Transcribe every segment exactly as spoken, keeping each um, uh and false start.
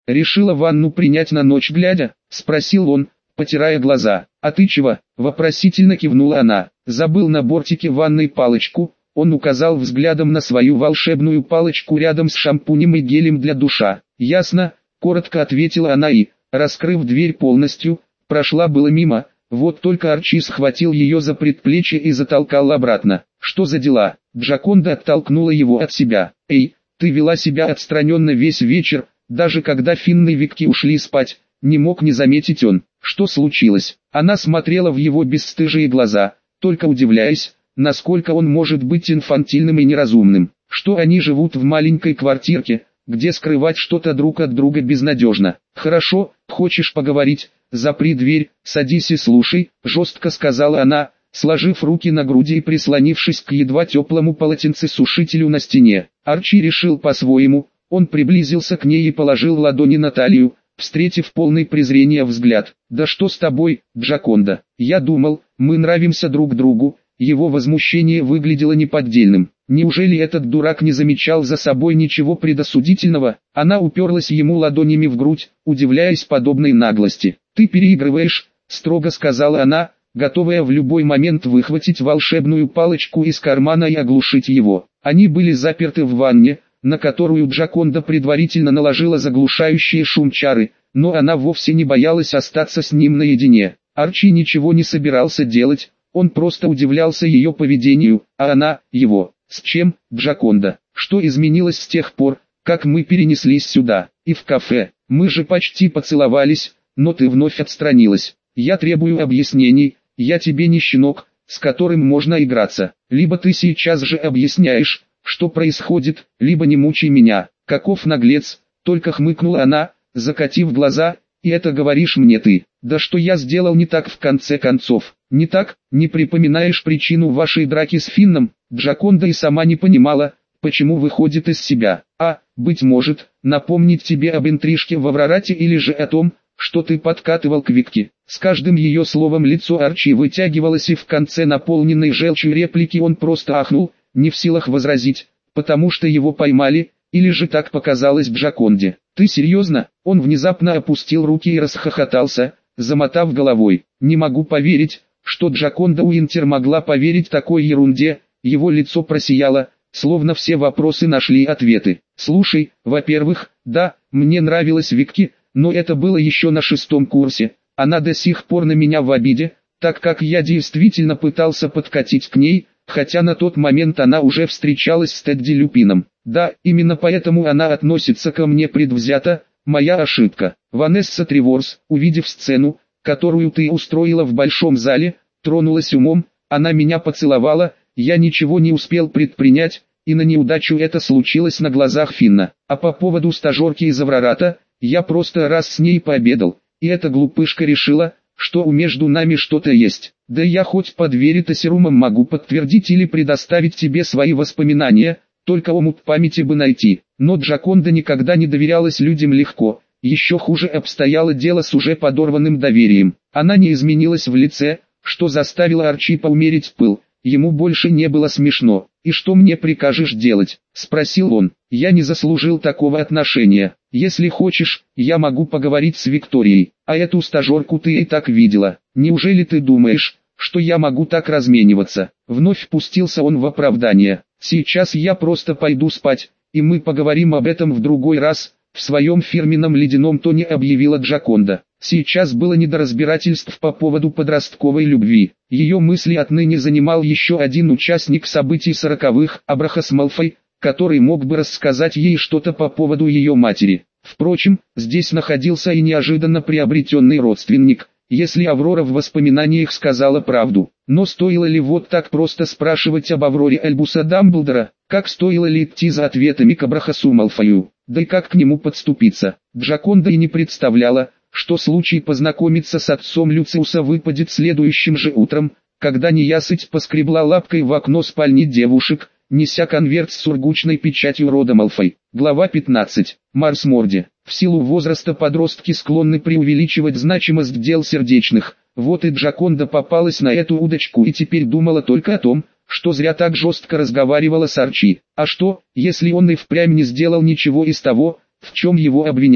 «Решила ванну принять на ночь глядя?» – спросил он, потирая глаза. «А ты чего?» – вопросительно кивнула она. «Забыл на бортике ванной палочку». Он указал взглядом на свою волшебную палочку рядом с шампунем и гелем для душа. «Ясно», – коротко ответила она и, раскрыв дверь полностью, прошла было мимо. Вот только Арчи схватил ее за предплечье и затолкал обратно. «Что за дела?» Джаконда оттолкнула его от себя. «Эй, ты вела себя отстраненно весь вечер, даже когда Финн и Викки ушли спать». Не мог не заметить он. Что случилось? Она смотрела в его бесстыжие глаза, только удивляясь, насколько он может быть инфантильным и неразумным. Что они живут в маленькой квартирке, где скрывать что-то друг от друга безнадежно. «Хорошо, хочешь поговорить? Запри дверь, садись и слушай», — жестко сказала она, сложив руки на груди и прислонившись к едва теплому полотенцесушителю на стене. Арчи решил по-своему, он приблизился к ней и положил ладони на талию, встретив полный презрения взгляд. «Да что с тобой, Джаконда? Я думал, мы нравимся друг другу». Его возмущение выглядело неподдельным. Неужели этот дурак не замечал за собой ничего предосудительного? Она уперлась ему ладонями в грудь, удивляясь подобной наглости. «Ты переигрываешь», — строго сказала она, готовая в любой момент выхватить волшебную палочку из кармана и оглушить его. Они были заперты в ванне, на которую Джаконда предварительно наложила заглушающие шум чары, но она вовсе не боялась остаться с ним наедине. Арчи ничего не собирался делать, он просто удивлялся ее поведению, а она – его. «С чем, Джаконда? Что изменилось с тех пор, как мы перенеслись сюда? И в кафе? Мы же почти поцеловались, но ты вновь отстранилась. Я требую объяснений, я тебе не щенок, с которым можно играться. Либо ты сейчас же объясняешь, что происходит, либо не мучай меня». «Каков наглец», — только хмыкнула она, закатив глаза, «и это говоришь мне ты? Да что я сделал не так в конце концов?» «Не так? Не припоминаешь причину вашей драки с Финном?» Джаконда и сама не понимала, почему выходит из себя. «А, быть может, напомнить тебе об интрижке в Аврорате или же о том, что ты подкатывал к Викке». С каждым ее словом лицо Арчи вытягивалось, и в конце наполненной желчью реплики он просто ахнул, не в силах возразить, потому что его поймали, или же так показалось Джаконде. «Ты серьезно?» Он внезапно опустил руки и расхохотался, замотав головой. «Не могу поверить, что Джаконда Уинтер могла поверить такой ерунде». Его лицо просияло, словно все вопросы нашли ответы. «Слушай, во-первых, да, мне нравилась Викки, но это было еще на шестом курсе. Она до сих пор на меня в обиде, так как я действительно пытался подкатить к ней, хотя на тот момент она уже встречалась с Тедди Люпином. Да, именно поэтому она относится ко мне предвзято, моя ошибка». Ванесса Треворс, увидев сцену, которую ты устроила в большом зале, тронулась умом, она меня поцеловала, я ничего не успел предпринять, и на неудачу это случилось на глазах Финна. А по поводу стажерки из Аврората, я просто раз с ней пообедал, и эта глупышка решила, что у между нами что-то есть. Да я хоть по двери-то серумом могу подтвердить или предоставить тебе свои воспоминания, только омут памяти бы найти. Но Джаконда никогда не доверялась людям легко, еще хуже обстояло дело с уже подорванным доверием. Она не изменилась в лице, что заставило Арчи поумерить пыл. Ему больше не было смешно. «И что мне прикажешь делать?» – спросил он. «Я не заслужил такого отношения. Если хочешь, я могу поговорить с Викторией, а эту стажерку ты и так видела. Неужели ты думаешь, что я могу так размениваться?» Вновь пустился он в оправдание. «Сейчас я просто пойду спать, и мы поговорим об этом в другой раз», — в своем фирменном ледяном тоне объявила Джаконда. Сейчас было не до разбирательств по поводу подростковой любви. Ее мысли отныне занимал еще один участник событий сороковых, Абрахас Малфой, который мог бы рассказать ей что-то по поводу ее матери. Впрочем, здесь находился и неожиданно приобретенный родственник, если Аврора в воспоминаниях сказала правду. Но стоило ли вот так просто спрашивать об Авроре Альбуса Дамблдора, как стоило ли идти за ответами к Абрахасу Малфою, да и как к нему подступиться? Джаконда и не представляла, что случай познакомиться с отцом Люциуса выпадет следующим же утром, когда неясыть поскребла лапкой в окно спальни девушек, неся конверт с сургучной печатью рода Малфой. Глава пятнадцать. Марс Морди. В силу возраста подростки склонны преувеличивать значимость дел сердечных. Вот и Джаконда попалась на эту удочку и теперь думала только о том, что зря так жестко разговаривала с Арчи. А что, если он и впрямь не сделал ничего из того, в чем его обвиняли?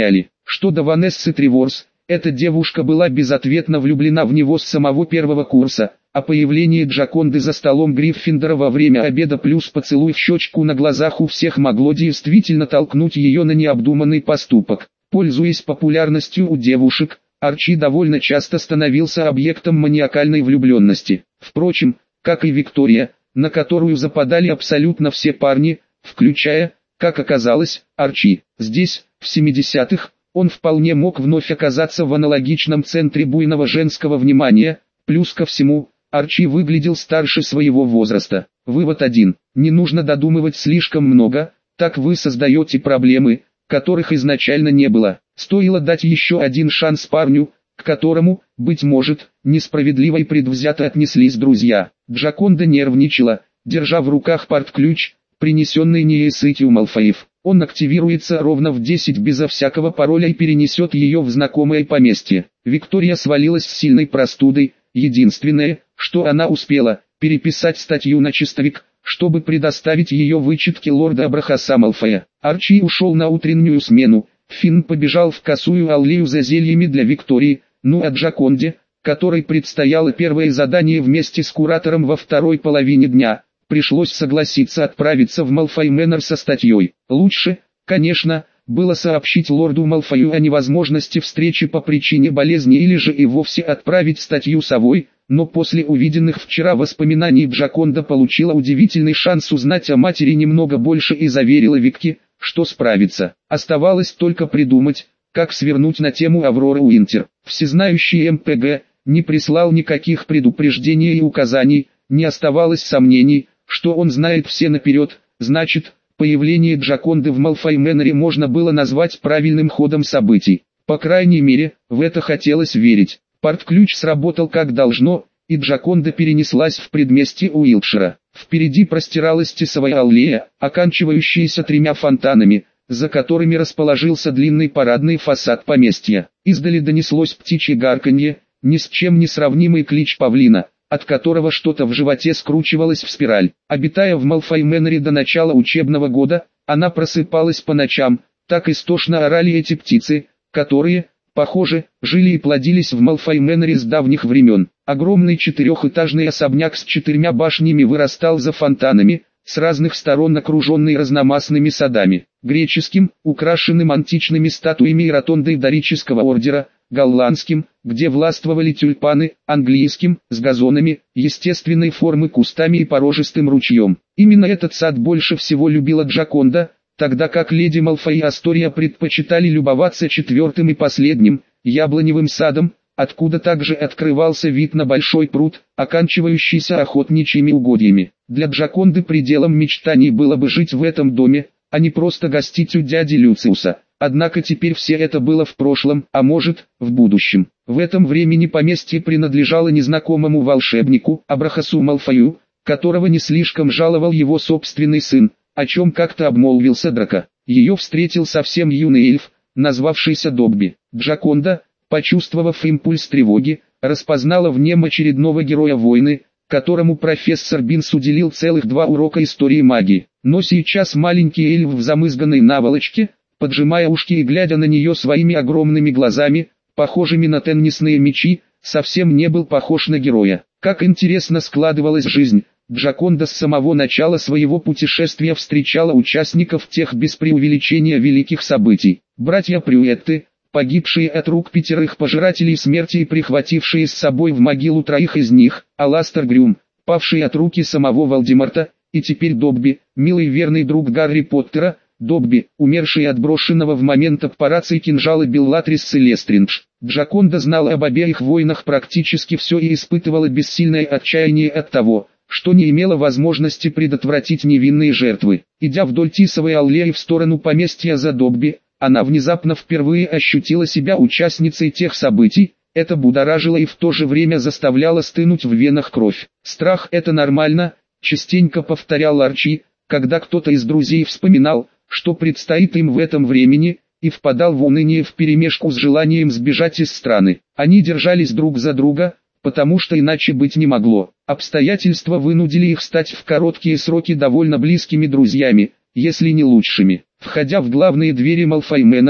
Что до Ванессы Треворс, эта девушка была безответно влюблена в него с самого первого курса, а появление Джаконды за столом Гриффиндора во время обеда плюс поцелуй в щечку на глазах у всех могло действительно толкнуть ее на необдуманный поступок. Пользуясь популярностью у девушек, Арчи довольно часто становился объектом маниакальной влюбленности. Впрочем, как и Виктория, на которую западали абсолютно все парни, включая, как оказалось, Арчи. Здесь, в семидесятых, он вполне мог вновь оказаться в аналогичном центре буйного женского внимания. Плюс ко всему, Арчи выглядел старше своего возраста. Вывод один. Не нужно додумывать слишком много, так вы создаете проблемы, которых изначально не было. Стоило дать еще один шанс парню, к которому, быть может, несправедливо и предвзято отнеслись друзья. Джаконда нервничала, держа в руках портключ, принесенный нейросетью Малфоев. Он активируется ровно в десять безо всякого пароля и перенесет ее в знакомое поместье. Виктория свалилась с сильной простудой, единственное, что она успела, переписать статью на чистовик, чтобы предоставить ее вычитке лорда Абрахаса Малфоя. Арчи ушел на утреннюю смену, Финн побежал в косую аллею за зельями для Виктории, ну а Джаконде, которой предстояло первое задание вместе с куратором во второй половине дня, пришлось согласиться отправиться в Малфой Мэннер со статьей. Лучше, конечно, было сообщить лорду Малфою о невозможности встречи по причине болезни или же и вовсе отправить статью совой, но после увиденных вчера воспоминаний Джаконда получила удивительный шанс узнать о матери немного больше и заверила Викки, что справится. Оставалось только придумать, как свернуть на тему Авроры Уинтер. Всезнающий эм пэ гэ не прислал никаких предупреждений и указаний, не оставалось сомнений, что он знает все наперед, значит, появление Джаконды в Малфой Мэннере можно было назвать правильным ходом событий. По крайней мере, в это хотелось верить. Портключ сработал как должно, и Джаконда перенеслась в предместье Уилтшира. Впереди простиралась тесовая аллея, оканчивающаяся тремя фонтанами, за которыми расположился длинный парадный фасад поместья. Издали донеслось птичье гарканье, ни с чем не сравнимый клич павлина, от которого что-то в животе скручивалось в спираль. Обитая в Малфой Мэннере до начала учебного года, она просыпалась по ночам, так истошно орали эти птицы, которые, похоже, жили и плодились в Малфой Мэннере с давних времен. Огромный четырехэтажный особняк с четырьмя башнями вырастал за фонтанами, с разных сторон окруженный разномастными садами, греческим, украшенным античными статуями и ротондой дорического ордера, голландским, где властвовали тюльпаны, английским, с газонами, естественной формы кустами и порожистым ручьем. Именно этот сад больше всего любила Джаконда, тогда как леди Малфой и Астория предпочитали любоваться четвертым и последним, яблоневым садом, откуда также открывался вид на большой пруд, оканчивающийся охотничьими угодьями. Для Джаконды пределом мечтаний было бы жить в этом доме, а не просто гостить у дяди Люциуса. Однако теперь все это было в прошлом, а может, в будущем. В этом времени поместье принадлежало незнакомому волшебнику, Абрахасу Малфою, которого не слишком жаловал его собственный сын, о чем как-то обмолвился Драко. Ее встретил совсем юный эльф, назвавшийся Добби. Джаконда, почувствовав импульс тревоги, распознала в нем очередного героя войны, которому профессор Бинс уделил целых два урока истории магии. Но сейчас маленький эльф в замызганной наволочке, поджимая ушки и глядя на нее своими огромными глазами, похожими на теннисные мячи, совсем не был похож на героя. Как интересно складывалась жизнь. Джаконда с самого начала своего путешествия встречала участников тех без преувеличения великих событий. Братья Прюетты, погибшие от рук пятерых пожирателей смерти и прихватившие с собой в могилу троих из них, Аластер Грюм, павший от руки самого Волдеморта, и теперь Добби, милый верный друг Гарри Поттера, Добби, умерший от брошенного в момент аппарации кинжала Беллатриссы Лестридж. Джаконда знала об обеих войнах практически все и испытывала бессильное отчаяние от того, что не имела возможности предотвратить невинные жертвы. Идя вдоль Тисовой аллеи в сторону поместья за Добби, она внезапно впервые ощутила себя участницей тех событий. Это будоражило и в то же время заставляло стынуть в венах кровь. «Страх — это нормально», — частенько повторял Арчи, когда кто-то из друзей вспоминал, что предстоит им в этом времени, и впадал в уныние вперемешку с желанием сбежать из страны. Они держались друг за друга, потому что иначе быть не могло. Обстоятельства вынудили их стать в короткие сроки довольно близкими друзьями, если не лучшими. Входя в главные двери Малфой Мэннера,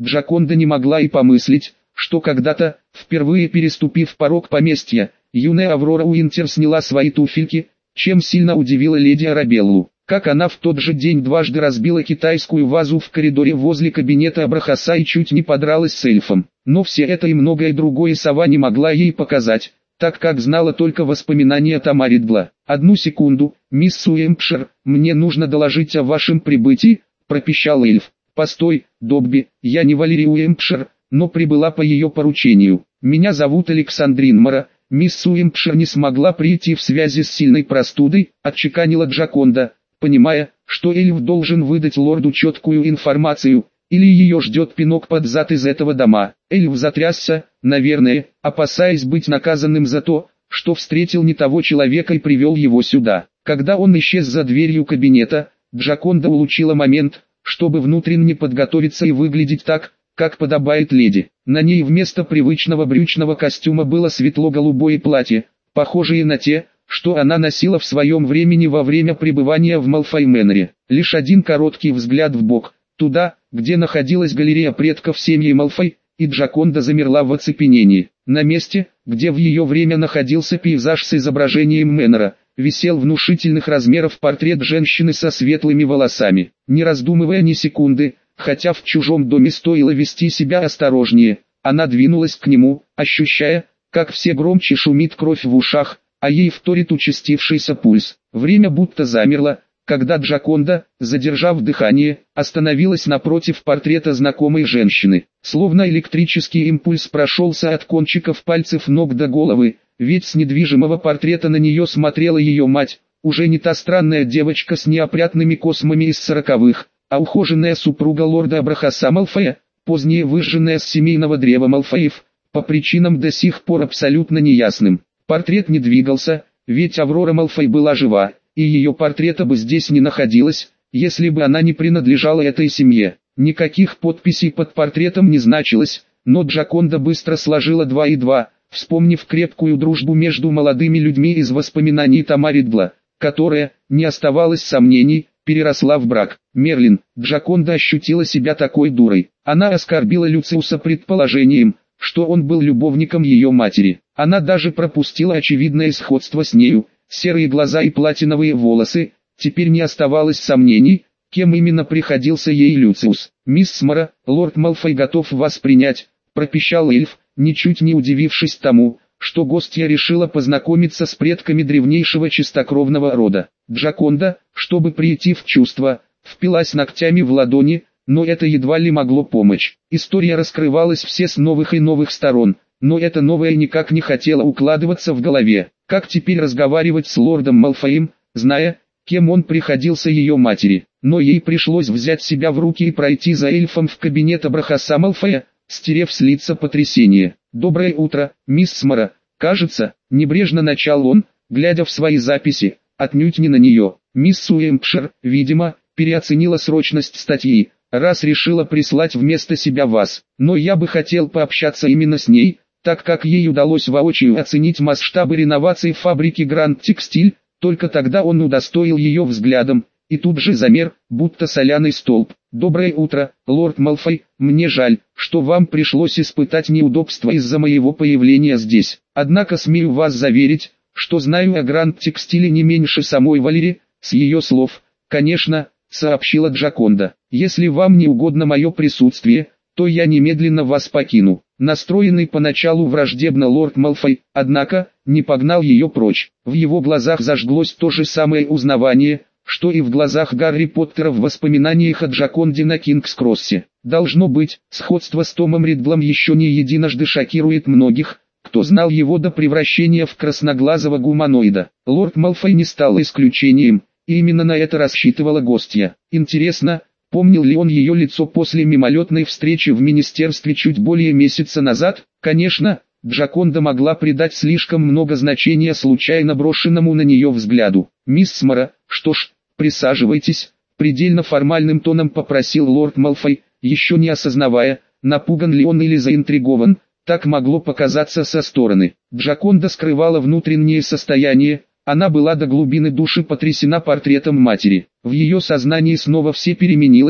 Джаконда не могла и помыслить, что когда-то, впервые переступив порог поместья, юная Аврора Уинтер сняла свои туфельки, чем сильно удивила леди Арабеллу. Как она в тот же день дважды разбила китайскую вазу в коридоре возле кабинета Абрахаса и чуть не подралась с эльфом. Но все это и многое другое сова не могла ей показать, так как знала только воспоминания Тамари Дгла. «Одну секунду, мисс Уэмпшир, мне нужно доложить о вашем прибытии», – пропищал эльф. «Постой, Добби, я не Валерий Уэмпшир, но прибыла по ее поручению. Меня зовут Александрин Мара». «Мисс Уэмпшир не смогла прийти в связи с сильной простудой», – отчеканила Джаконда, понимая, что эльф должен выдать лорду четкую информацию, или ее ждет пинок под зад из этого дома. Эльф затрясся, наверное, опасаясь быть наказанным за то, что встретил не того человека и привел его сюда. Когда он исчез за дверью кабинета, Джаконда улучила момент, чтобы внутренне подготовиться и выглядеть так, как подобает леди. На ней вместо привычного брючного костюма было светло-голубое платье, похожее на те, что она носила в своем времени во время пребывания в Малфой Мэннере. Лишь один короткий взгляд вбок, туда, где находилась галерея предков семьи Малфой, и Джаконда замерла в оцепенении. На месте, где в ее время находился пейзаж с изображением Мэннера, висел внушительных размеров портрет женщины со светлыми волосами. Не раздумывая ни секунды, хотя в чужом доме стоило вести себя осторожнее, она двинулась к нему, ощущая, как все громче шумит кровь в ушах, а ей вторит участившийся пульс. Время будто замерло, когда Джаконда, задержав дыхание, остановилась напротив портрета знакомой женщины. Словно электрический импульс прошелся от кончиков пальцев ног до головы, ведь с недвижимого портрета на нее смотрела ее мать, уже не та странная девочка с неопрятными космами из сороковых, а ухоженная супруга лорда Абрахаса Малфоя, позднее выжженная с семейного древа Малфоев, по причинам до сих пор абсолютно неясным. Портрет не двигался, ведь Аврора Малфой была жива, и ее портрета бы здесь не находилось, если бы она не принадлежала этой семье. Никаких подписей под портретом не значилось, но Джаконда быстро сложила два и два, вспомнив крепкую дружбу между молодыми людьми из воспоминаний Тамари Дгла, которая, не оставалось сомнений, переросла в брак. Мерлин, Джаконда ощутила себя такой дурой. Она оскорбила Люциуса предположением, что он был любовником ее матери. Она даже пропустила очевидное сходство с нею, серые глаза и платиновые волосы. Теперь не оставалось сомнений, кем именно приходился ей Люциус. «Мисс Мара, лорд Малфой готов вас принять», – пропищал эльф, ничуть не удивившись тому, что гостья решила познакомиться с предками древнейшего чистокровного рода. Джаконда, чтобы прийти в чувство, впилась ногтями в ладони, но это едва ли могло помочь. История раскрывалась все с новых и новых сторон, но это новое никак не хотело укладываться в голове. Как теперь разговаривать с лордом Малфоем, зная, кем он приходился ее матери? Но ей пришлось взять себя в руки и пройти за эльфом в кабинет Абрахаса Малфоя, стерев с лица потрясение. «Доброе утро, мисс Мара», кажется, небрежно начал он, глядя в свои записи, отнюдь не на нее. Мисс Уэмпшир, видимо, переоценила срочность статьи, раз решила прислать вместо себя вас. Но я бы хотел пообщаться именно с ней, так как ей удалось воочию оценить масштабы реновации фабрики Гранд Текстиль, только тогда он удостоил ее взглядом, и тут же замер, будто соляный столб. «Доброе утро, лорд Малфой, мне жаль, что вам пришлось испытать неудобства из-за моего появления здесь. Однако смею вас заверить, что знаю о Гранд Текстиле не меньше самой Валери, с ее слов, конечно», — сообщила Джаконда. «Если вам не угодно мое присутствие, то я немедленно вас покину». Настроенный поначалу враждебно лорд Малфой, однако, не погнал ее прочь. В его глазах зажглось то же самое узнавание, что и в глазах Гарри Поттера в воспоминаниях о Джаконде на Кингс-Кроссе. Должно быть, сходство с Томом Риддлом еще не единожды шокирует многих, кто знал его до превращения в красноглазого гуманоида. Лорд Малфой не стал исключением, и именно на это рассчитывала гостья. Интересно, помнил ли он ее лицо после мимолетной встречи в министерстве чуть более месяца назад? Конечно, Джаконда могла придать слишком много значения случайно брошенному на нее взгляду. «Мисс Мара, что ж, присаживайтесь», — предельно формальным тоном попросил лорд Малфой, еще не осознавая, напуган ли он или заинтригован, так могло показаться со стороны. Джаконда скрывала внутреннее состояние, она была до глубины души потрясена портретом матери. В ее сознании снова все переменилось,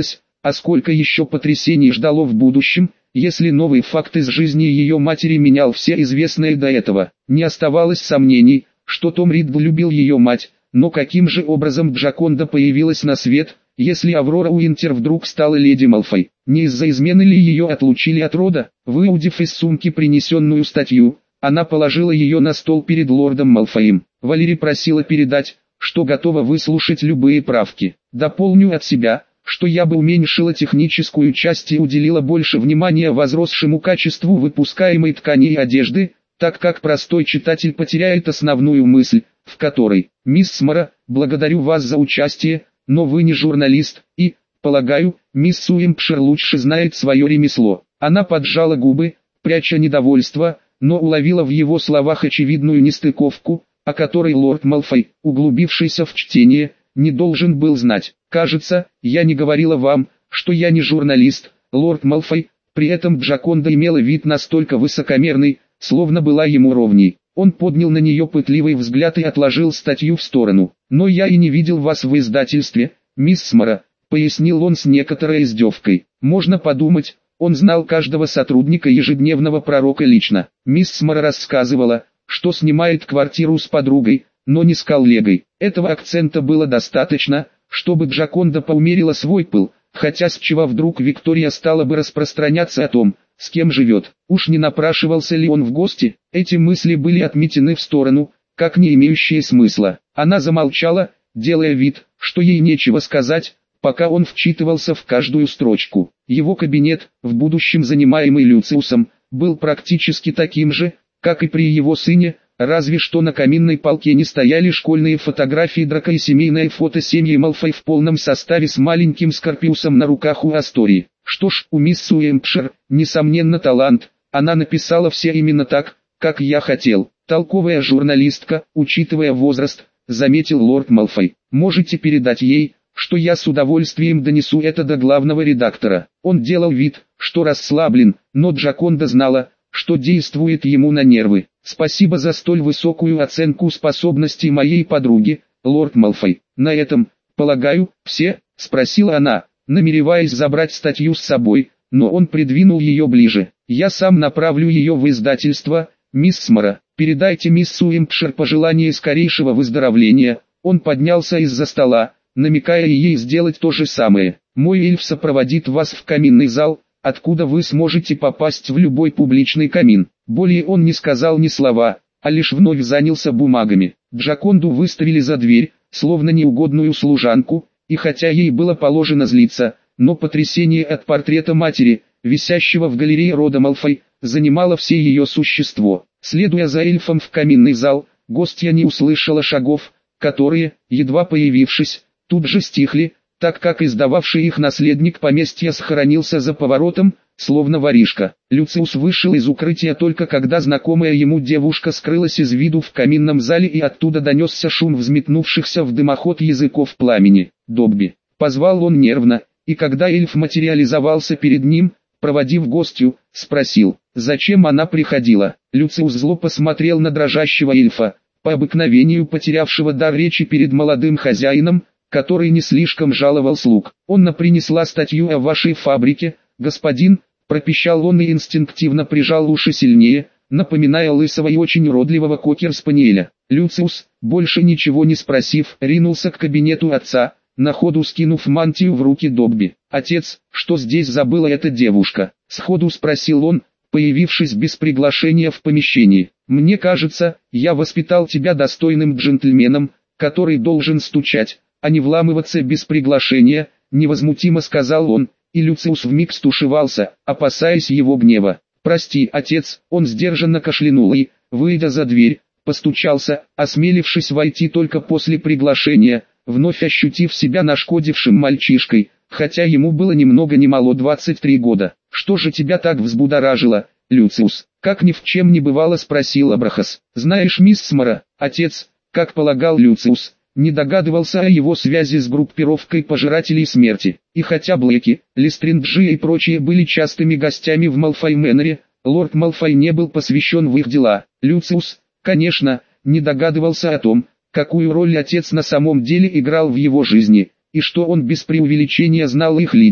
а сколько еще потрясений ждало в будущем, если новый факт из жизни ее матери менял все известные до этого. Не оставалось сомнений, что Том Ридл любил ее мать, но каким же образом Джаконда появилась на свет, если Аврора Уинтер вдруг стала леди Малфой? Не из-за измены ли ее отлучили от рода? Выудив из сумки принесенную статью, она положила ее на стол перед лордом Малфоем. Валери просила передать, что готова выслушать любые правки. Дополню от себя, что я бы уменьшила техническую часть и уделила больше внимания возросшему качеству выпускаемой ткани и одежды, так как простой читатель потеряет основную мысль, в которой: «Мисс Мара, благодарю вас за участие, но вы не журналист, и, полагаю, мисс Уимпшир лучше знает свое ремесло». Она поджала губы, пряча недовольство, но уловила в его словах очевидную нестыковку, о которой лорд Малфой, углубившийся в чтение, не должен был знать. «Кажется, я не говорила вам, что я не журналист, лорд Малфой». При этом Джаконда имела вид настолько высокомерный, словно была ему ровней. Он поднял на нее пытливый взгляд и отложил статью в сторону. «Но я и не видел вас в издательстве, мисс Мара», — пояснил он с некоторой издевкой. Можно подумать, он знал каждого сотрудника ежедневного пророка лично. Мисс Мара рассказывала, что снимает квартиру с подругой, но не с коллегой. Этого акцента было достаточно, чтобы Джаконда поумерила свой пыл, хотя с чего вдруг Виктория стала бы распространяться о том, с кем живет. Уж не напрашивался ли он в гости? Эти мысли были отметены в сторону, как не имеющие смысла. Она замолчала, делая вид, что ей нечего сказать, пока он вчитывался в каждую строчку. Его кабинет, в будущем занимаемый Люциусом, был практически таким же, как и при его сыне, разве что на каминной полке не стояли школьные фотографии Драка и семейное фото семьи Малфой в полном составе с маленьким Скорпиусом на руках у Астории. Что ж, у мисс Уэмпшир, несомненно, талант, она написала все именно так, как я хотел. Толковая журналистка, учитывая возраст, заметил лорд Малфой. Можете передать ей, что я с удовольствием донесу это до главного редактора. Он делал вид, что расслаблен, но Джаконда знала, что действует ему на нервы. «Спасибо за столь высокую оценку способностей моей подруги, лорд Малфой. На этом, полагаю, все?» — спросила она, намереваясь забрать статью с собой, но он придвинул ее ближе. «Я сам направлю ее в издательство, мисс Мара. Передайте мисс Уимпшир пожелание скорейшего выздоровления». Он поднялся из-за стола, намекая ей сделать то же самое. «Мой эльф сопроводит вас в каминный зал, откуда вы сможете попасть в любой публичный камин». Более он не сказал ни слова, а лишь вновь занялся бумагами. Джаконду выставили за дверь, словно неугодную служанку, и хотя ей было положено злиться, но потрясение от портрета матери, висящего в галерее рода Малфой, занимало все ее существо. Следуя за эльфом в каминный зал, гостья не услышала шагов, которые, едва появившись, тут же стихли, так как издававший их наследник поместья схоронился за поворотом, словно воришка. Люциус вышел из укрытия только когда знакомая ему девушка скрылась из виду в каминном зале, и оттуда донесся шум взметнувшихся в дымоход языков пламени. «Добби!» — позвал он нервно, и когда эльф материализовался перед ним, проводив гостью, спросил, зачем она приходила. Люциус зло посмотрел на дрожащего эльфа, по обыкновению потерявшего дар речи перед молодым хозяином, который не слишком жаловал слуг. «Онна принесла статью о вашей фабрике, господин», — пропищал он и инстинктивно прижал уши сильнее, напоминая лысого и очень уродливого кокер-спаниеля. Люциус, больше ничего не спросив, ринулся к кабинету отца, на ходу скинув мантию в руки Добби. «Отец, что здесь забыла эта девушка?» — сходу спросил он, появившись без приглашения в помещении. «Мне кажется, я воспитал тебя достойным джентльменом, который должен стучать, а не вламываться без приглашения», — невозмутимо сказал он, и Люциус вмиг стушевался, опасаясь его гнева. «Прости, отец», — он сдержанно кашлянул и, выйдя за дверь, постучался, осмелившись войти только после приглашения, вновь ощутив себя нашкодившим мальчишкой, хотя ему было ни много ни мало двадцать три года. «Что же тебя так взбудоражило, Люциус?» — как ни в чем не бывало спросил Абрахас. «Знаешь, мисс Мара, отец, как полагал Люциус, не догадывался о его связи с группировкой пожирателей смерти. И хотя Блэки, Лестринджи и прочие были частыми гостями в Малфой Мэннере, лорд Малфой не был посвящен в их дела. Люциус, конечно, не догадывался о том, какую роль отец на самом деле играл в его жизни, и что он без преувеличения знал их лидера,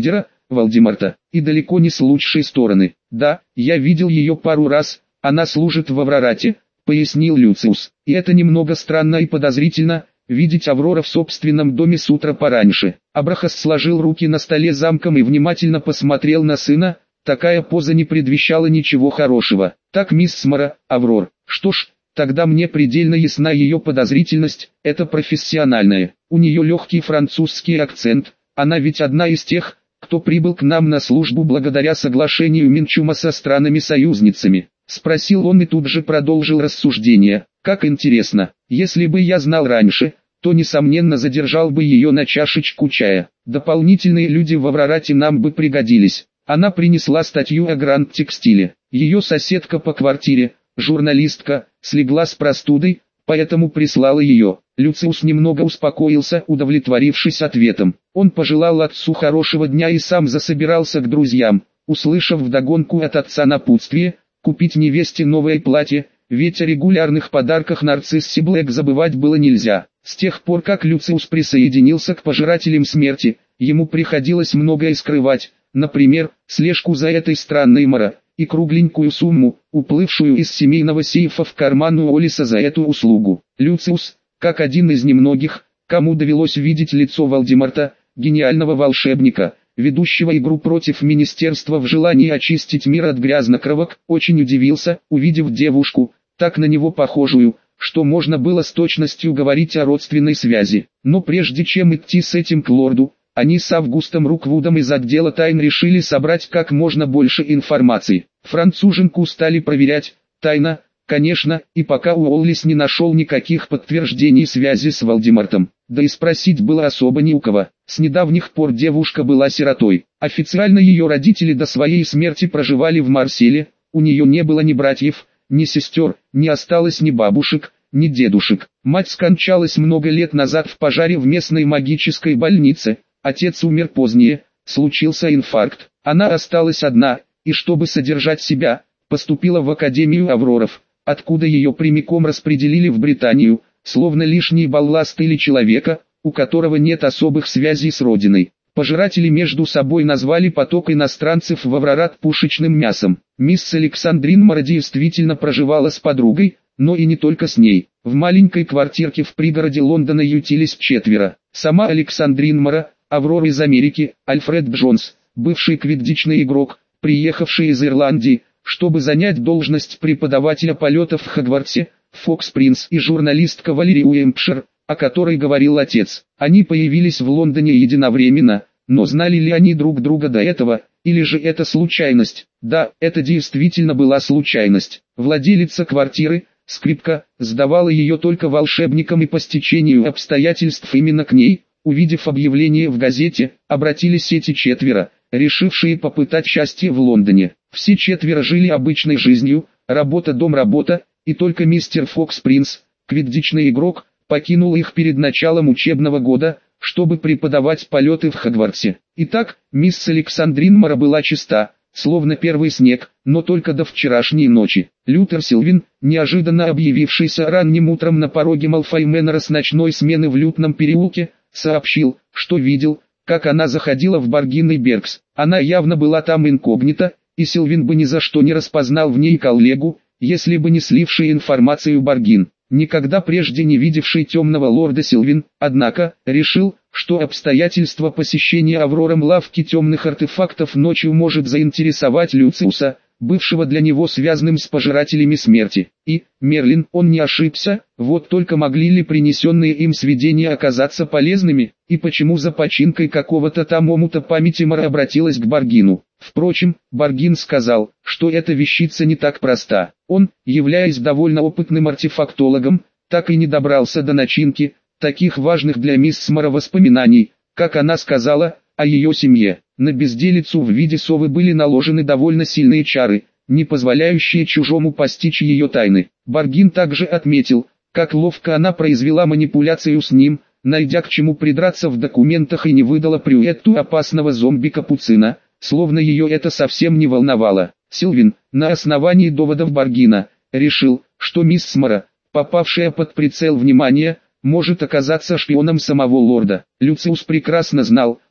Волдемарта, и далеко не с лучшей стороны. Да, я видел ее пару раз, она служит в Аврорате, пояснил Люциус. И это немного странно и подозрительно, видеть Аврора в собственном доме с утра пораньше. Абрахас сложил руки на столе замком и внимательно посмотрел на сына, такая поза не предвещала ничего хорошего. Так, мисс Мара, Аврор, что ж, тогда мне предельно ясна ее подозрительность, это профессиональная. У нее легкий французский акцент, она ведь одна из тех, кто прибыл к нам на службу благодаря соглашению Минчума со странами-союзницами. Спросил он и тут же продолжил рассуждение. Как интересно, если бы я знал раньше, то несомненно задержал бы ее на чашечку чая. Дополнительные люди в Аврорате нам бы пригодились. Она принесла статью о Гранд-Текстиле. Ее соседка по квартире, журналистка, слегла с простудой, поэтому прислала ее. Люциус немного успокоился, удовлетворившись ответом. Он пожелал отцу хорошего дня и сам засобирался к друзьям, услышав вдогонку от отца напутствие, купить невесте новое платье, ведь о регулярных подарках нарциссе Блэк забывать было нельзя. С тех пор как Люциус присоединился к пожирателям смерти, ему приходилось многое скрывать, например, слежку за этой странной Мара, и кругленькую сумму, уплывшую из семейного сейфа в карман у Олиса за эту услугу. Люциус, как один из немногих, кому довелось видеть лицо Волдемарта, гениального волшебника, ведущего игру против министерства в желании очистить мир от грязнокровок, очень удивился, увидев девушку, так на него похожую, что можно было с точностью говорить о родственной связи. Но прежде чем идти с этим к лорду, они с Августом Руквудом из отдела тайн решили собрать как можно больше информации. Француженку стали проверять, тайно, конечно, и пока Уоллес не нашел никаких подтверждений связи с Волдемартом. Да и спросить было особо не у кого. С недавних пор девушка была сиротой. Официально ее родители до своей смерти проживали в Марселе, у нее не было ни братьев, ни сестер, не осталось ни бабушек, ни дедушек. Мать скончалась много лет назад в пожаре в местной магической больнице, отец умер позднее, случился инфаркт. Она осталась одна, и чтобы содержать себя, поступила в Академию Авроров, откуда ее прямиком распределили в Британию, словно лишний балласт или человека, у которого нет особых связей с родиной. Пожиратели между собой назвали поток иностранцев в Аврорат пушечным мясом. Мисс Александрин Мара действительно проживала с подругой, но и не только с ней. В маленькой квартирке в пригороде Лондона ютились четверо. Сама Александрин Мара, Аврора из Америки, Альфред Джонс, бывший квиддичный игрок, приехавший из Ирландии, чтобы занять должность преподавателя полетов в Хогвартсе, Фокс Принц, и журналистка Валерия Уэмпшир, о которой говорил отец. Они появились в Лондоне единовременно, но знали ли они друг друга до этого, или же это случайность? Да, это действительно была случайность. Владелица квартиры, скрипка, сдавала ее только волшебникам, и по стечению обстоятельств именно к ней, увидев объявление в газете, обратились эти четверо, решившие попытать счастье в Лондоне. Все четверо жили обычной жизнью, работа-дом-работа, и только мистер Фокс Принц, квиддичный игрок, покинул их перед началом учебного года, чтобы преподавать полеты в Хогвартсе. Итак, мисс Александрин Мара была чиста, словно первый снег, но только до вчерашней ночи. Лютер Силвин, неожиданно объявившийся ранним утром на пороге Малфой Мэннера с ночной смены в Лютном переулке, сообщил, что видел, как она заходила в Баргинный Бергс. Она явно была там инкогнито, и Силвин бы ни за что не распознал в ней коллегу, если бы не сливший информацию Баргин. Никогда прежде не видевший темного лорда Силвин, однако, решил, что обстоятельства посещения Аврором лавки темных артефактов ночью может заинтересовать Люциуса, бывшего для него связанным с пожирателями смерти. И, Мерлин, он не ошибся, вот только могли ли принесенные им сведения оказаться полезными, и почему за починкой какого-то там омута памяти Мара обратилась к Баргину. Впрочем, Баргин сказал, что эта вещица не так проста. Он, являясь довольно опытным артефактологом, так и не добрался до начинки, таких важных для мисс Мара воспоминаний, как она сказала, о ее семье. На безделицу в виде совы были наложены довольно сильные чары, не позволяющие чужому постичь ее тайны. Баргин также отметил, как ловко она произвела манипуляцию с ним, найдя к чему придраться в документах, и не выдала Прюетту опасного зомби-капуцина, словно ее это совсем не волновало. Силвин, на основании доводов Баргина, решил, что мисс Мара, попавшая под прицел внимания, может оказаться шпионом самого лорда. Люциус прекрасно знал,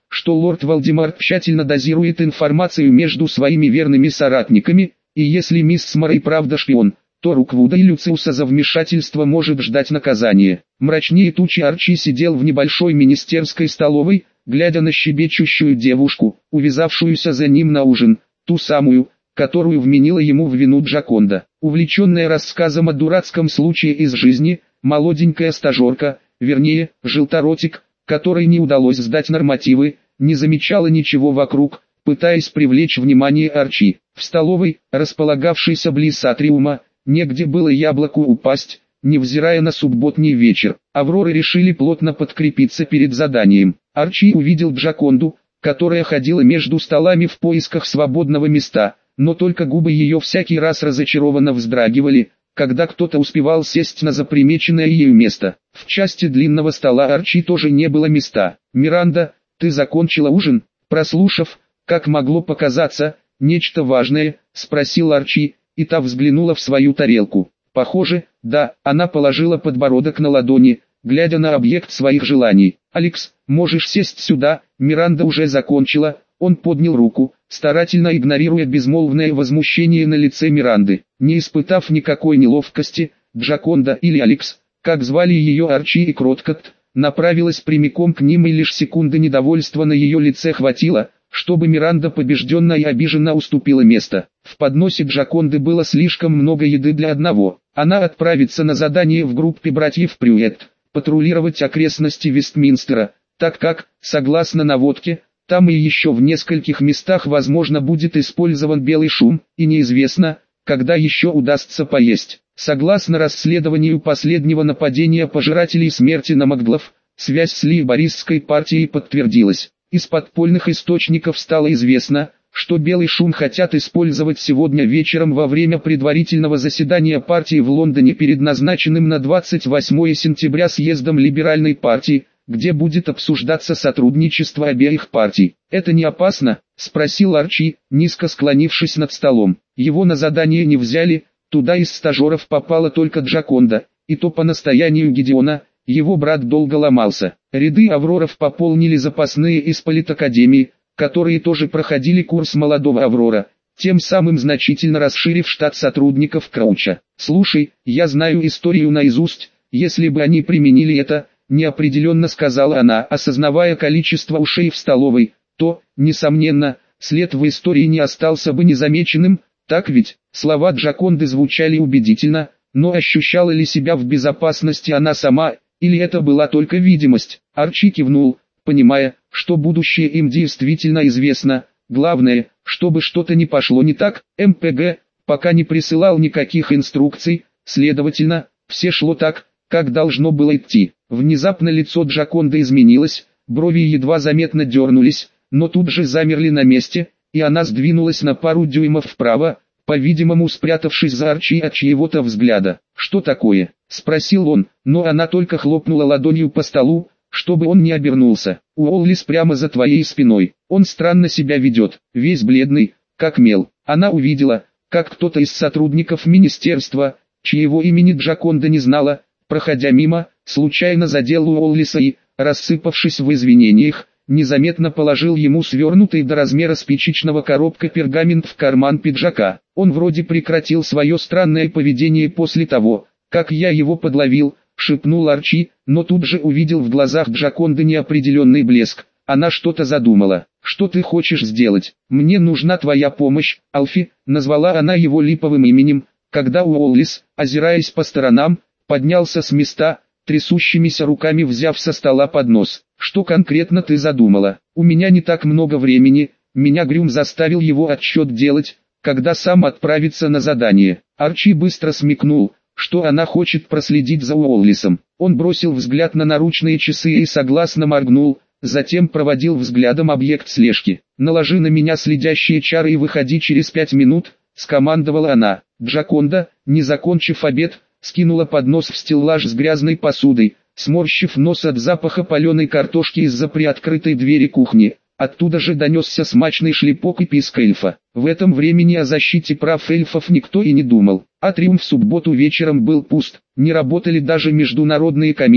что лорд Валдемар тщательно дозирует информацию между своими верными соратниками, и если мисс Морей правда шпион, то Руквуда и Люциуса за вмешательство может ждать наказание. Мрачнее тучи Арчи сидел в небольшой министерской столовой, глядя на щебечущую девушку, увязавшуюся за ним на ужин, ту самую, которую вменила ему в вину Джаконда. Увлеченная рассказом о дурацком случае из жизни, молоденькая стажерка, вернее, желторотик, которой не удалось сдать нормативы, не замечала ничего вокруг, пытаясь привлечь внимание Арчи. В столовой, располагавшейся близ атриума, негде было яблоку упасть, невзирая на субботний вечер. Авроры решили плотно подкрепиться перед заданием. Арчи увидел Джаконду, которая ходила между столами в поисках свободного места, но только губы ее всякий раз разочарованно вздрагивали, когда кто-то успевал сесть на запримеченное ею место. В части длинного стола Арчи тоже не было места. «Миранда, ты закончила ужин?» Прослушав, как могло показаться, нечто важное, спросил Арчи, и та взглянула в свою тарелку. Похоже, да, она положила подбородок на ладони, глядя на объект своих желаний. «Алекс, можешь сесть сюда?» Миранда уже закончила. Он поднял руку, старательно игнорируя безмолвное возмущение на лице Миранды. Не испытав никакой неловкости, Джаконда или Алекс, как звали ее Арчи и Кроткот, направилась прямиком к ним, и лишь секунды недовольства на ее лице хватило, чтобы Миранда побежденно и обиженно уступила место. В подносе Джаконды было слишком много еды для одного. Она отправится на задание в группе братьев Прюет, патрулировать окрестности Вестминстера, так как, согласно наводке, там и еще в нескольких местах возможно будет использован белый шум, и неизвестно, когда еще удастся поесть. Согласно расследованию последнего нападения пожирателей смерти на Макдлов, связь с лейбористской партией подтвердилась. Из подпольных источников стало известно, что белый шум хотят использовать сегодня вечером во время предварительного заседания партии в Лондоне перед назначенным на двадцать восьмое сентября съездом либеральной партии, где будет обсуждаться сотрудничество обеих партий. «Это не опасно?» – спросил Арчи, низко склонившись над столом. Его на задание не взяли, туда из стажеров попала только Джаконда, и то по настоянию Гедеона. Его брат долго ломался. Ряды Авроров пополнили запасные из политакадемии, которые тоже проходили курс молодого Аврора, тем самым значительно расширив штат сотрудников Крауча. «Слушай, я знаю историю наизусть, если бы они применили это», неопределенно сказала она, осознавая количество ушей в столовой, то, несомненно, след в истории не остался бы незамеченным, так ведь? Слова Джаконды звучали убедительно, но ощущала ли себя в безопасности она сама, или это была только видимость? Арчи кивнул, понимая, что будущее им действительно известно. Главное, чтобы что-то не пошло не так. МПГ пока не присылал никаких инструкций, следовательно, все шло так, как должно было идти. Внезапно лицо Джаконды изменилось, брови едва заметно дернулись, но тут же замерли на месте, и она сдвинулась на пару дюймов вправо, по-видимому спрятавшись за Арчи от чьего-то взгляда. «Что такое?» – спросил он, но она только хлопнула ладонью по столу, чтобы он не обернулся. «Уоллис прямо за твоей спиной. Он странно себя ведет, весь бледный, как мел». Она увидела, как кто-то из сотрудников министерства, чьего имени Джаконда не знала, проходя мимо, случайно задел Уоллиса и, рассыпавшись в извинениях, незаметно положил ему свернутый до размера спичечного коробка пергамент в карман пиджака. Он вроде прекратил свое странное поведение после того, как я его подловил, шепнул Арчи, но тут же увидел в глазах Джаконды неопределенный блеск. Она что-то задумала. «Что ты хочешь сделать? Мне нужна твоя помощь, Алфи», назвала она его липовым именем, когда Уоллис, озираясь по сторонам, поднялся с места, трясущимися руками взяв со стола поднос. «Что конкретно ты задумала? У меня не так много времени», меня Грюм заставил его отсчет делать, когда сам отправится на задание. Арчи быстро смекнул, что она хочет проследить за Уоллисом. Он бросил взгляд на наручные часы и согласно моргнул, затем проводил взглядом объект слежки. «Наложи на меня следящие чары и выходи через пять минут», скомандовала она. Джаконда, не закончив обед, скинула поднос в стеллаж с грязной посудой, сморщив нос от запаха паленой картошки из-за приоткрытой двери кухни. Оттуда же донесся смачный шлепок и писк эльфа. В этом времени о защите прав эльфов никто и не думал. Атриум в субботу вечером был пуст, не работали даже международные камины,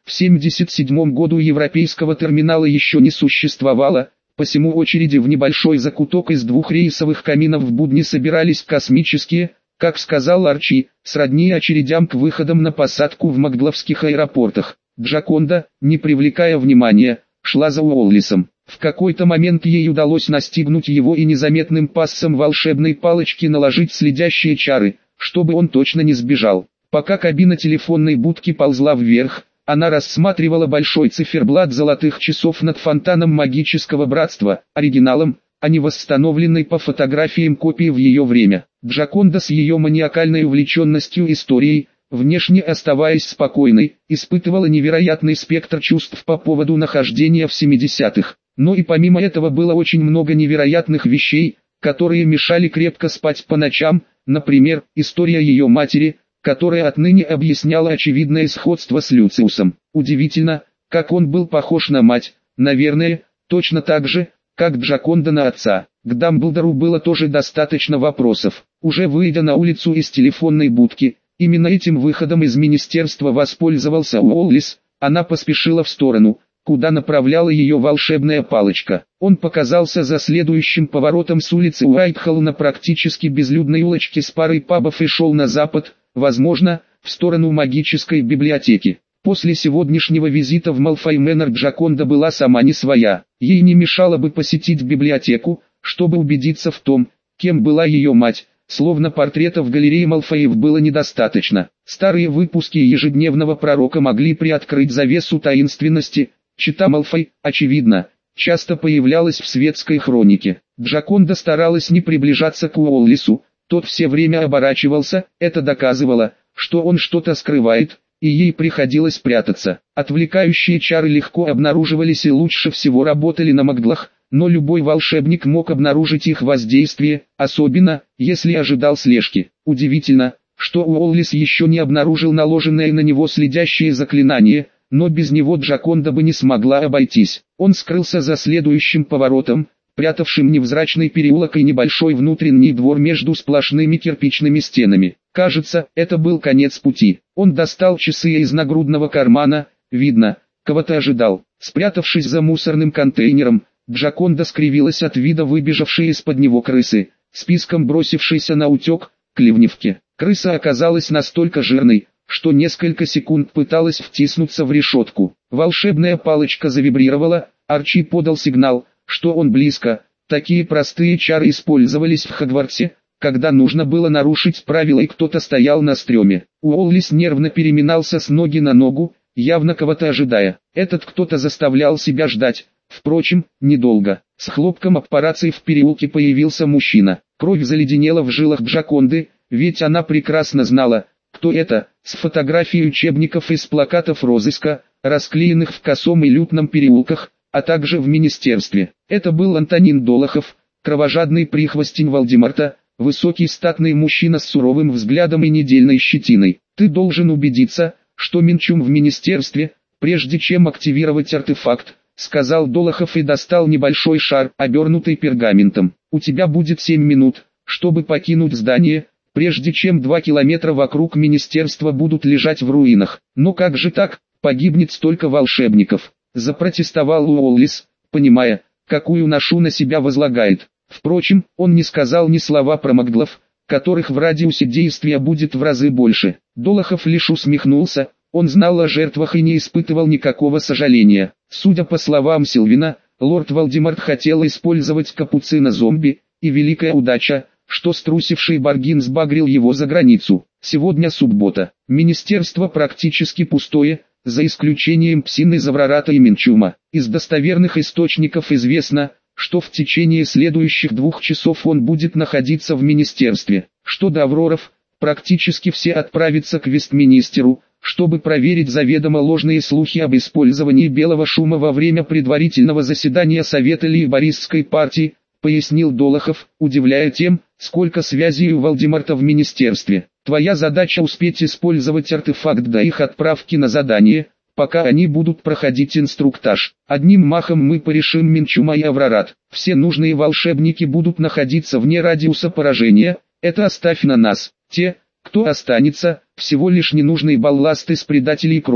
В семьдесят седьмом году европейского терминала еще не существовало, посему очереди в небольшой закуток из двух рейсовых каминов в будни собирались космические, как сказал Арчи, сродни очередям к выходам на посадку в макгловских аэропортах. Джаконда, не привлекая внимания, шла за Уоллисом. В какой-то момент ей удалось настигнуть его и незаметным пассом волшебной палочки наложить следящие чары, чтобы он точно не сбежал. Пока кабина телефонной будки ползла вверх, она рассматривала большой циферблат золотых часов над фонтаном магического братства, оригиналом, а не восстановленной по фотографиям копии в ее время. Джаконда с ее маниакальной увлеченностью историей, внешне оставаясь спокойной, испытывала невероятный спектр чувств по поводу нахождения в семидесятых. Но и помимо этого было очень много невероятных вещей, которые мешали крепко спать по ночам, например, история ее матери, которая отныне объясняла очевидное сходство с Люциусом. Удивительно, как он был похож на мать, наверное, точно так же, как Джаконда на отца. К Дамблдору было тоже достаточно вопросов. Уже выйдя на улицу из телефонной будки, именно этим выходом из министерства воспользовался Уоллис, она поспешила в сторону, куда направляла ее волшебная палочка. Он показался за следующим поворотом с улицы Уайтхолл на практически безлюдной улочке с парой пабов и шел на запад, возможно, в сторону магической библиотеки. После сегодняшнего визита в Малфой Мэннер Джаконда была сама не своя. Ей не мешало бы посетить библиотеку, чтобы убедиться в том, кем была ее мать, словно портретов в галерее Малфоев было недостаточно. Старые выпуски ежедневного пророка могли приоткрыть завесу таинственности. Чита Малфой, очевидно, часто появлялась в светской хронике. Джаконда старалась не приближаться к Уоллису, тот все время оборачивался, это доказывало, что он что-то скрывает, и ей приходилось прятаться. Отвлекающие чары легко обнаруживались и лучше всего работали на магглах, но любой волшебник мог обнаружить их воздействие, особенно, если ожидал слежки. Удивительно, что Уоллис еще не обнаружил наложенное на него следящее заклинание, но без него Джаконда бы не смогла обойтись. Он скрылся за следующим поворотом, прятавшим невзрачный переулок и небольшой внутренний двор между сплошными кирпичными стенами. Кажется, это был конец пути. Он достал часы из нагрудного кармана, видно, кого-то ожидал. Спрятавшись за мусорным контейнером, Джаконда скривилась от вида выбежавшей из-под него крысы, списком бросившейся на утек, к ливневке. Крыса оказалась настолько жирной, что несколько секунд пыталась втиснуться в решетку. Волшебная палочка завибрировала, Арчи подал сигнал, что он близко. Такие простые чары использовались в Хогвартсе, когда нужно было нарушить правила и кто-то стоял на стреме. Уоллис нервно переминался с ноги на ногу, явно кого-то ожидая. Этот кто-то заставлял себя ждать, впрочем, недолго. С хлопком об парации в переулке появился мужчина. Кровь заледенела в жилах Джаконды, ведь она прекрасно знала, кто это, с фотографией учебников из плакатов розыска, расклеенных в Косом и Лютном переулках, а также в министерстве. Это был Антонин Долохов, кровожадный прихвостень Волдемарта, высокий статный мужчина с суровым взглядом и недельной щетиной. Ты должен убедиться, что Минчум в министерстве, прежде чем активировать артефакт, сказал Долохов и достал небольшой шар, обернутый пергаментом. У тебя будет семь минут, чтобы покинуть здание, прежде чем два километра вокруг министерства будут лежать в руинах. Но как же так, погибнет столько волшебников? Запротестовал Уоллис, понимая, какую ношу на себя возлагает. Впрочем, он не сказал ни слова про магглов, которых в радиусе действия будет в разы больше. Долохов лишь усмехнулся, он знал о жертвах и не испытывал никакого сожаления. Судя по словам Сильвина, лорд Волдемарт хотел использовать капуцина-зомби, и великая удача, что струсивший Баргин сбагрил его за границу. Сегодня суббота, министерство практически пустое, за исключением Псины Заврарата и Минчума. Из достоверных источников известно, что в течение следующих двух часов он будет находиться в министерстве. Что до Авроров, практически все отправятся к Вестминистеру, чтобы проверить заведомо ложные слухи об использовании белого шума во время предварительного заседания Совета Лейбористской партии, пояснил Долохов, удивляя тем, сколько связей у Волдемарта в министерстве. Твоя задача успеть использовать артефакт до их отправки на задание, пока они будут проходить инструктаж. Одним махом мы порешим Минчума и Аврорат. Все нужные волшебники будут находиться вне радиуса поражения, это оставь на нас. Те, кто останется, всего лишь ненужный балласт из предателей крови,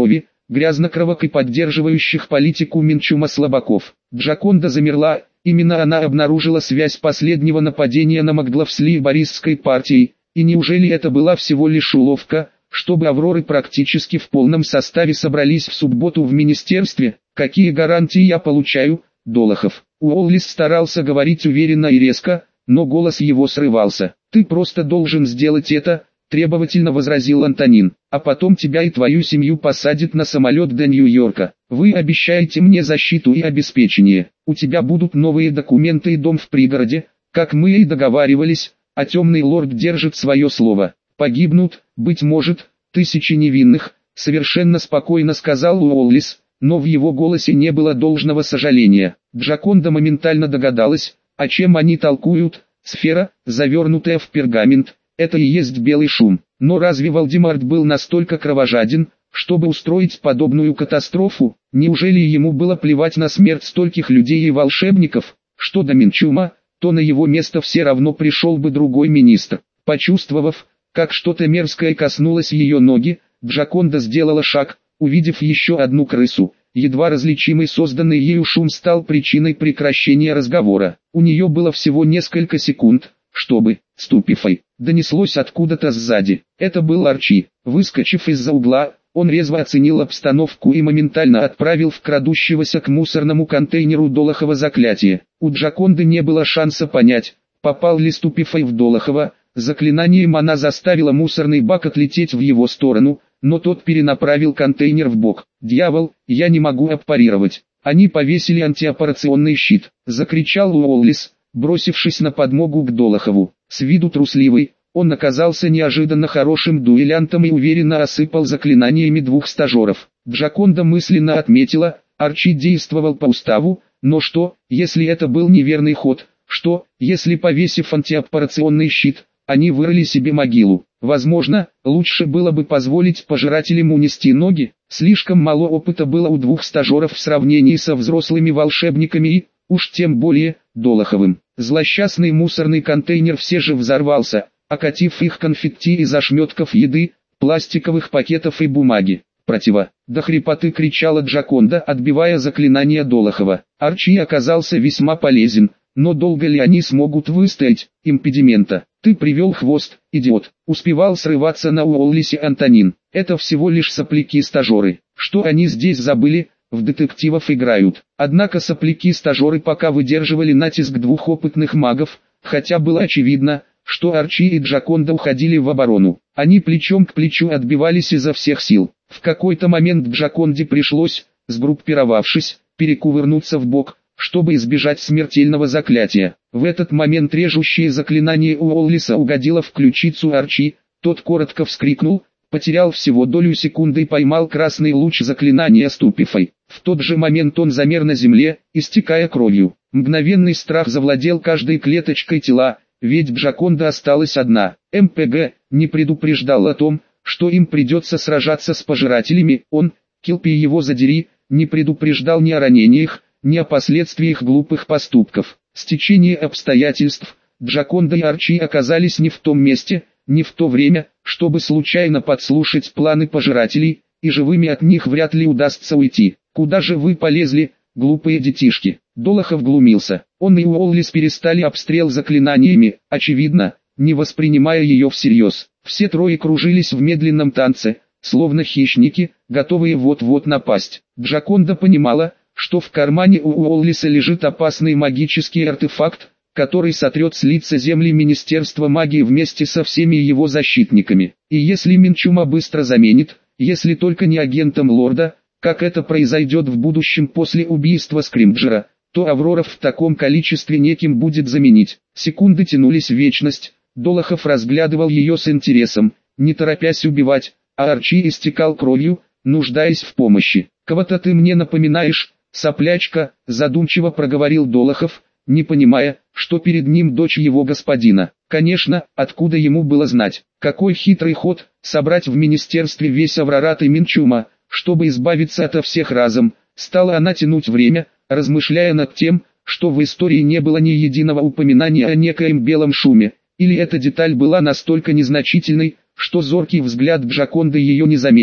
грязнокровок и поддерживающих политику Минчума слабаков. Джаконда замерла, именно она обнаружила связь последнего нападения на Макдлавсли и Борисской партии, и неужели это была всего лишь уловка, чтобы Авроры практически в полном составе собрались в субботу в министерстве? Какие гарантии я получаю, Долохов? Уоллис старался говорить уверенно и резко, но голос его срывался. «Ты просто должен сделать это», — требовательно возразил Антонин. «А потом тебя и твою семью посадят на самолет до Нью-Йорка. Вы обещаете мне защиту и обеспечение. У тебя будут новые документы и дом в пригороде, как мы и договаривались, а темный лорд держит свое слово. Погибнут, быть может, тысячи невинных», — совершенно спокойно сказал Уоллис, но в его голосе не было должного сожаления. Джаконда моментально догадалась, о чем они толкуют. Сфера, завернутая в пергамент, это и есть белый шум. Но разве Вальдемарт был настолько кровожаден, чтобы устроить подобную катастрофу? Неужели ему было плевать на смерть стольких людей и волшебников? Что до Минчума, то на его место все равно пришел бы другой министр. Почувствовав, как что-то мерзкое коснулось ее ноги, Джаконда сделала шаг, увидев еще одну крысу. Едва различимый созданный ею шум стал причиной прекращения разговора. У нее было всего несколько секунд, чтобы, ступифай, донеслось откуда-то сзади. Это был Арчи. Выскочив из-за угла, он резво оценил обстановку и моментально отправил в крадущегося к мусорному контейнеру Долохова заклятие. У Джаконды не было шанса понять, попал ли ступифай в Долохова. Заклинанием она заставила мусорный бак отлететь в его сторону, но тот перенаправил контейнер в бок. «Дьявол, я не могу аппарировать». «Они повесили антиаппарационный щит», — закричал Уоллис, бросившись на подмогу к Долохову. С виду трусливый, он оказался неожиданно хорошим дуэлянтом и уверенно осыпал заклинаниями двух стажеров. Джаконда мысленно отметила, Арчи действовал по уставу, но что, если это был неверный ход? Что, если, повесив антиаппарационный щит, они вырыли себе могилу? Возможно, лучше было бы позволить пожирателям унести ноги. Слишком мало опыта было у двух стажеров в сравнении со взрослыми волшебниками и, уж тем более, Долоховым. Злосчастный мусорный контейнер все же взорвался, окатив их конфетти из ошметков еды, пластиковых пакетов и бумаги. «Противо!» — до хрипоты кричала Джаконда, отбивая заклинание Долохова. Арчи оказался весьма полезен, но долго ли они смогут выстоять? Импедимента. «Ты привел хвост, идиот!» — успевал срываться на Уоллисе Антонин. «Это всего лишь сопляки-стажеры. Что они здесь забыли? В детективов играют». Однако сопляки-стажеры пока выдерживали натиск двух опытных магов, хотя было очевидно, что Арчи и Джаконда уходили в оборону. Они плечом к плечу отбивались изо всех сил. В какой-то момент Джаконде пришлось, сгруппировавшись, перекувырнуться в бок, чтобы избежать смертельного заклятия. В этот момент режущее заклинание Уоллиса угодило в ключицу Арчи, тот коротко вскрикнул, потерял всего долю секунды и поймал красный луч заклинания ступифай. В тот же момент он замер на земле, истекая кровью. Мгновенный страх завладел каждой клеточкой тела, ведь Джаконда осталась одна. МПГ не предупреждал о том, что им придется сражаться с пожирателями. Он, Килпи его задери, не предупреждал ни о ранениях, ни о последствиях глупых поступков. Стечение обстоятельств, Джаконда и Арчи оказались не в том месте, не в то время, чтобы случайно подслушать планы пожирателей, и живыми от них вряд ли удастся уйти. «Куда же вы полезли, глупые детишки?» Долохов глумился. Он и Уоллис перестали обстрел заклинаниями, очевидно, не воспринимая ее всерьез. Все трое кружились в медленном танце, словно хищники, готовые вот-вот напасть. Джаконда понимала, что в кармане у Уоллиса лежит опасный магический артефакт, который сотрет с лица земли Министерства магии вместе со всеми его защитниками. И если Минчума быстро заменит, если только не агентом лорда, как это произойдет в будущем после убийства Скримджера, то Авроров в таком количестве неким будет заменить. Секунды тянулись в вечность, Долохов разглядывал ее с интересом, не торопясь убивать, а Арчи истекал кровью, нуждаясь в помощи. «Кого-то ты мне напоминаешь, соплячка», задумчиво проговорил Долохов, не понимая, что перед ним дочь его господина. Конечно, откуда ему было знать? Какой хитрый ход, собрать в министерстве весь Аврорат и Минчума, чтобы избавиться ото всех разом. Стала она тянуть время, размышляя над тем, что в истории не было ни единого упоминания о некоем белом шуме, или эта деталь была настолько незначительной, что зоркий взгляд Джаконды ее не заметил.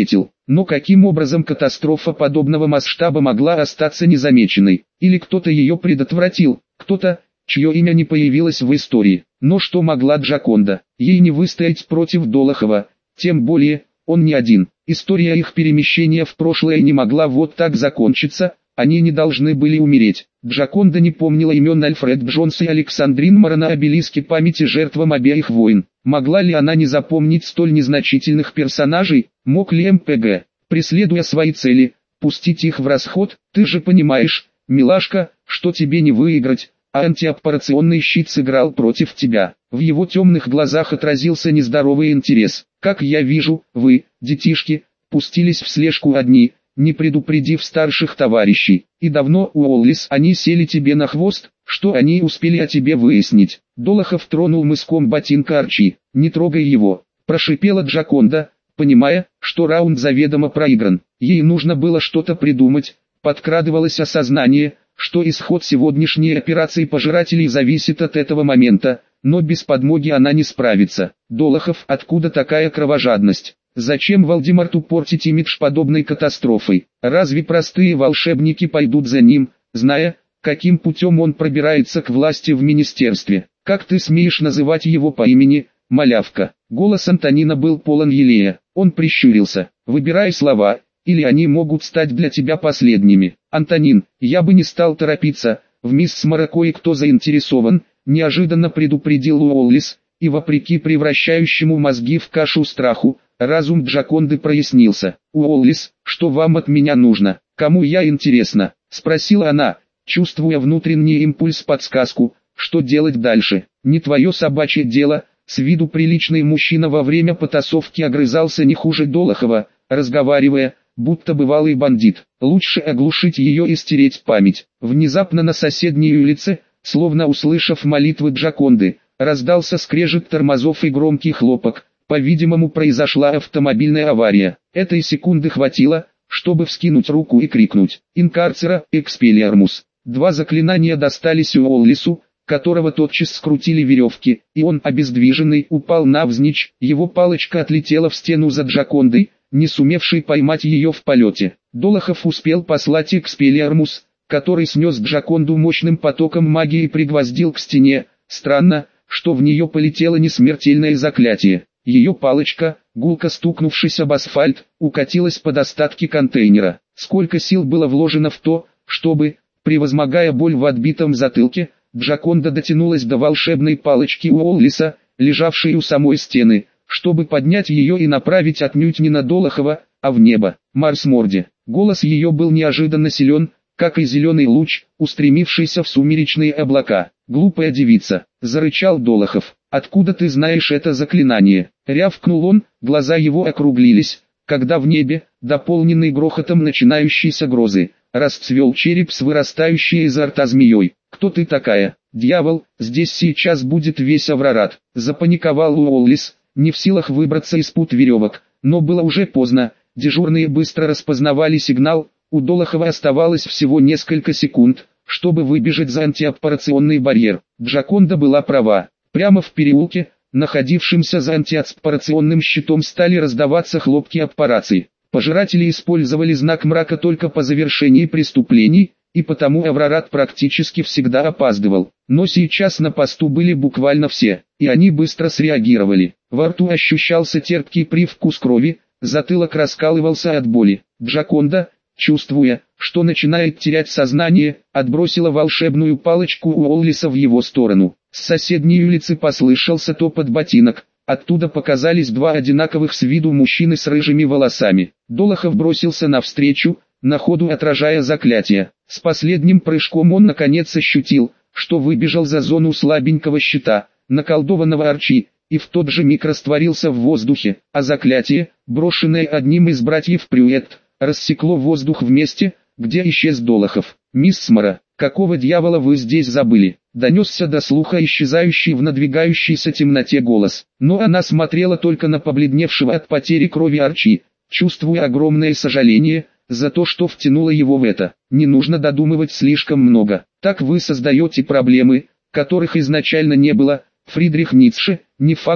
Но каким образом катастрофа подобного масштаба могла остаться незамеченной? Или кто-то ее предотвратил, кто-то, чье имя не появилось в истории. Но что могла Джаконда? Ей не выстоять против Долохова, тем более, он не один. История их перемещения в прошлое не могла вот так закончиться, они не должны были умереть. Джаконда не помнила имен Альфред Джонса и Александрин Мора на обелиске памяти жертвам обеих войн. Могла ли она не запомнить столь незначительных персонажей? Мог ли эм пэ гэ, преследуя свои цели, пустить их в расход? Ты же понимаешь, милашка, что тебе не выиграть, а антиаппарационный щит сыграл против тебя. В его темных глазах отразился нездоровый интерес. Как я вижу, вы, детишки, пустились в слежку одни, не предупредив старших товарищей. И давно, Уоллис, они сели тебе на хвост? Что они успели о тебе выяснить? Долохов тронул мыском ботинка Арчи. Не трогай его, прошипела Джаконда, понимая, что раунд заведомо проигран. Ей нужно было что-то придумать. Подкрадывалось осознание, что исход сегодняшней операции пожирателей зависит от этого момента, но без подмоги она не справится. Долохов, откуда такая кровожадность? Зачем Вальдемарту портить имидж подобной катастрофой? Разве простые волшебники пойдут за ним, зная, каким путем он пробирается к власти в министерстве? Как ты смеешь называть его по имени, малявка? Голос Антонина был полон елея. Он прищурился. Выбирай слова, или они могут стать для тебя последними. Антонин, я бы не стал торопиться, в мисс Мора кое-кто заинтересован, неожиданно предупредил Уоллис, и вопреки превращающему мозги в кашу страху, разум Джаконды прояснился. «Уоллис, что вам от меня нужно? Кому я интересна?» — спросила она, чувствуя внутренний импульс-подсказку, что делать дальше. «Не твое собачье дело», — с виду приличный мужчина во время потасовки огрызался не хуже Долохова, разговаривая, будто бывалый бандит. Лучше оглушить ее и стереть память. Внезапно на соседней улице, словно услышав молитвы Джаконды, раздался скрежет тормозов и громкий хлопок. По-видимому, произошла автомобильная авария. Этой секунды хватило, чтобы вскинуть руку и крикнуть «Инкарцера, экспелиармус». Два заклинания достались Уоллису, которого тотчас скрутили веревки, и он, обездвиженный, упал навзничь. Его палочка отлетела в стену за Джакондой, не сумевший поймать ее в полете. Долохов успел послать экспелиармус, который снес Джаконду мощным потоком магии и пригвоздил к стене. Странно, что в нее полетело несмертельное заклятие. Ее палочка, гулко стукнувшись об асфальт, укатилась под остатки контейнера. Сколько сил было вложено в то, чтобы, превозмогая боль в отбитом затылке, Джаконда дотянулась до волшебной палочки Уоллиса, лежавшей у самой стены, чтобы поднять ее и направить отнюдь не на Долохова, а в небо. Марс Морди. Голос ее был неожиданно силен, как и зеленый луч, устремившийся в сумеречные облака. «Глупая девица», — зарычал Долохов. «Откуда ты знаешь это заклинание?» Рявкнул он, глаза его округлились, когда в небе, дополненный грохотом начинающейся грозы, расцвел череп с вырастающей изо рта змеей. «Кто ты такая? Дьявол, здесь сейчас будет весь Аврорат!» Запаниковал Уоллис, не в силах выбраться из пут веревок, но было уже поздно, дежурные быстро распознавали сигнал, у Долохова оставалось всего несколько секунд, чтобы выбежать за антиаппарационный барьер. Джаконда была права. Прямо в переулке, находившемся за антиаппарационным щитом, стали раздаваться хлопки аппараций. Пожиратели использовали знак мрака только по завершении преступлений, и потому Аврорат практически всегда опаздывал. Но сейчас на посту были буквально все, и они быстро среагировали. Во рту ощущался терпкий привкус крови, затылок раскалывался от боли. Джаконда, чувствуя, что начинает терять сознание, отбросила волшебную палочку Уоллиса в его сторону. С соседней улицы послышался топот ботинок, оттуда показались два одинаковых с виду мужчины с рыжими волосами. Долохов бросился навстречу, на ходу отражая заклятие. С последним прыжком он наконец ощутил, что выбежал за зону слабенького щита, наколдованного Арчи, и в тот же миг растворился в воздухе, а заклятие, брошенное одним из братьев Прюэт, рассекло воздух в месте, где исчез Долохов. «Мисс Мора, какого дьявола вы здесь забыли?» — донесся до слуха исчезающий в надвигающейся темноте голос. Но она смотрела только на побледневшего от потери крови Арчи, чувствуя огромное сожаление за то, что втянуло его в это. «Не нужно додумывать слишком много. Так вы создаете проблемы, которых изначально не было. Фридрих Ницше, не факт,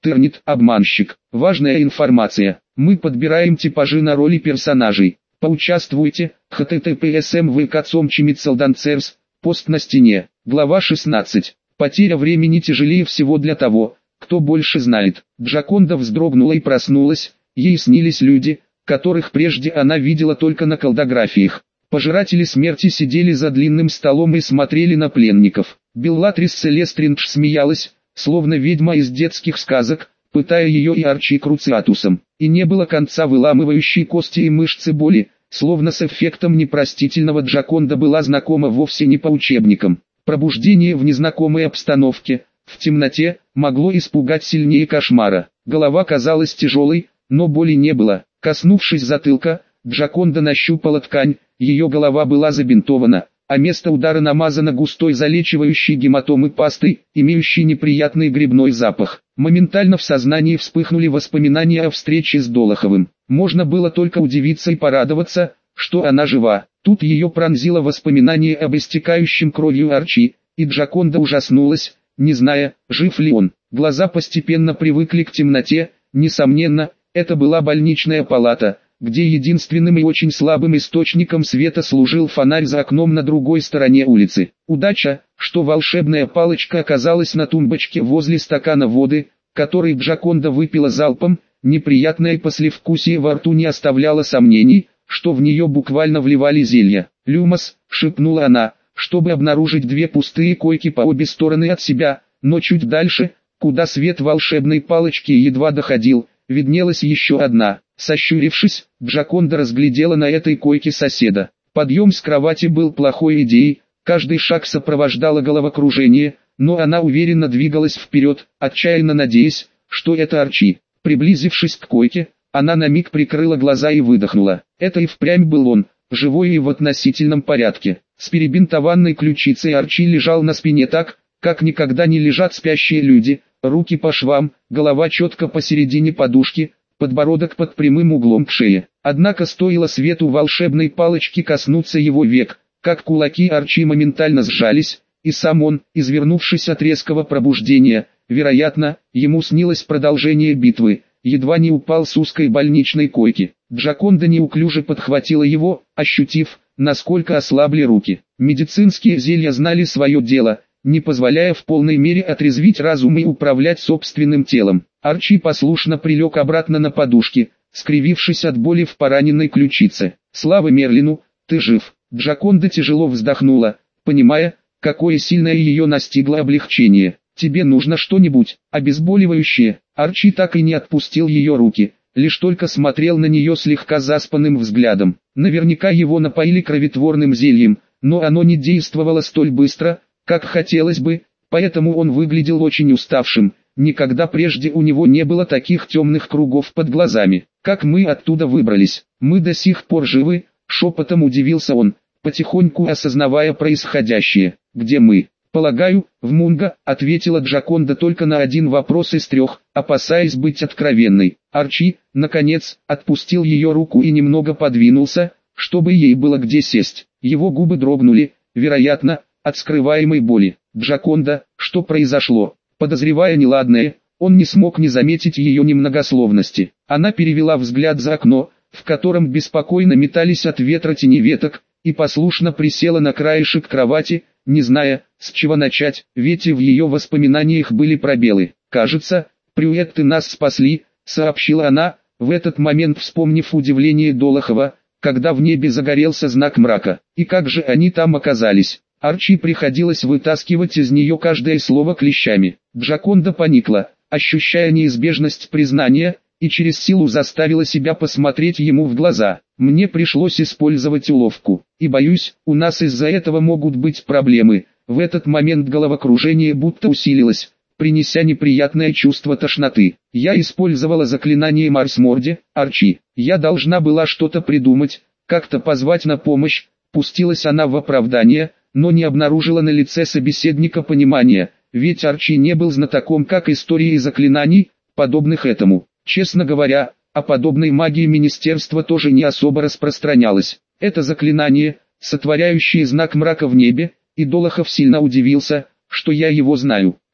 Тернит, обманщик. Важная информация. Мы подбираем типажи на роли персонажей. Поучаствуйте. эйч ти ти пи эс эм ви кацом чимитсалданцерс. Пост на стене. Глава шестнадцать. Потеря времени тяжелее всего для того, кто больше знает. Джаконда вздрогнула и проснулась. Ей снились люди, которых прежде она видела только на колдографиях. Пожиратели смерти сидели за длинным столом и смотрели на пленников. Беллатрис Селестриндж смеялась, словно ведьма из детских сказок, пытая ее и Арчи Круциатусом. И не было конца выламывающей кости и мышцы боли, словно с эффектом непростительного Джаконда была знакома вовсе не по учебникам. Пробуждение в незнакомой обстановке, в темноте, могло испугать сильнее кошмара. Голова казалась тяжелой, но боли не было. Коснувшись затылка, Джаконда нащупала ткань, ее голова была забинтована, а место удара намазано густой залечивающей гематомы пастой, имеющей неприятный грибной запах. Моментально в сознании вспыхнули воспоминания о встрече с Долоховым. Можно было только удивиться и порадоваться, что она жива. Тут ее пронзило воспоминание об истекающем кровью Арчи, и Джаконда ужаснулась, не зная, жив ли он. Глаза постепенно привыкли к темноте, несомненно, это была больничная палата, где единственным и очень слабым источником света служил фонарь за окном на другой стороне улицы. Удача, что волшебная палочка оказалась на тумбочке возле стакана воды, который Джаконда выпила залпом, неприятное послевкусие во рту не оставляло сомнений, что в нее буквально вливали зелья. «Люмос», — шепнула она, чтобы обнаружить две пустые койки по обе стороны от себя, но чуть дальше, куда свет волшебной палочки едва доходил, виднелась еще одна. Сощурившись, Джаконда разглядела на этой койке соседа. Подъем с кровати был плохой идеей, каждый шаг сопровождало головокружение, но она уверенно двигалась вперед, отчаянно надеясь, что это Арчи. Приблизившись к койке, она на миг прикрыла глаза и выдохнула. Это и впрямь был он, живой и в относительном порядке. С перебинтованной ключицей Арчи лежал на спине так, как никогда не лежат спящие люди, руки по швам, голова четко посередине подушки, подбородок под прямым углом к шее. Однако стоило свету волшебной палочки коснуться его век, как кулаки Арчи моментально сжались, и сам он, извернувшись от резкого пробуждения, вероятно, ему снилось продолжение битвы, едва не упал с узкой больничной койки. Джаконда неуклюже подхватила его, ощутив, насколько ослабли руки. Медицинские зелья знали свое дело, не позволяя в полной мере отрезвить разум и управлять собственным телом. Арчи послушно прилег обратно на подушки, скривившись от боли в пораненной ключице. «Слава Мерлину, ты жив!» Джаконда тяжело вздохнула, понимая, какое сильное ее настигло облегчение. «Тебе нужно что-нибудь обезболивающее?» Арчи так и не отпустил ее руки, лишь только смотрел на нее слегка заспанным взглядом. Наверняка его напоили кровотворным зельем, но оно не действовало столь быстро, как хотелось бы, поэтому он выглядел очень уставшим. Никогда прежде у него не было таких темных кругов под глазами. «Как мы оттуда выбрались? Мы до сих пор живы?» — шепотом удивился он, потихоньку осознавая происходящее. «Где мы?» «Полагаю, в Мунго», — ответила Джаконда только на один вопрос из трех, опасаясь быть откровенной. Арчи, наконец, отпустил ее руку и немного подвинулся, чтобы ей было где сесть. Его губы дрогнули, вероятно, от скрываемой боли. «Джаконда, что произошло?» Подозревая неладное, он не смог не заметить ее немногословности. Она перевела взгляд за окно, в котором беспокойно метались от ветра тени веток, и послушно присела на краешек кровати, не зная, с чего начать, ведь и в ее воспоминаниях были пробелы. «Кажется, Прюетты нас спасли», — сообщила она, в этот момент вспомнив удивление Долохова, когда в небе загорелся знак мрака. «И как же они там оказались?» Арчи приходилось вытаскивать из нее каждое слово клещами. Джаконда поникла, ощущая неизбежность признания, и через силу заставила себя посмотреть ему в глаза. «Мне пришлось использовать уловку, и боюсь, у нас из-за этого могут быть проблемы». В этот момент головокружение будто усилилось, принеся неприятное чувство тошноты. «Я использовала заклинание Марсморди, Арчи. Я должна была что-то придумать, как-то позвать на помощь». Пустилась она в оправдание, но не обнаружила на лице собеседника понимания, ведь Арчи не был знатоком как истории заклинаний, подобных этому. Честно говоря, о подобной магии министерство тоже не особо распространялось. Это заклинание, сотворяющее знак мрака в небе, и Долохов сильно удивился, что я его знаю.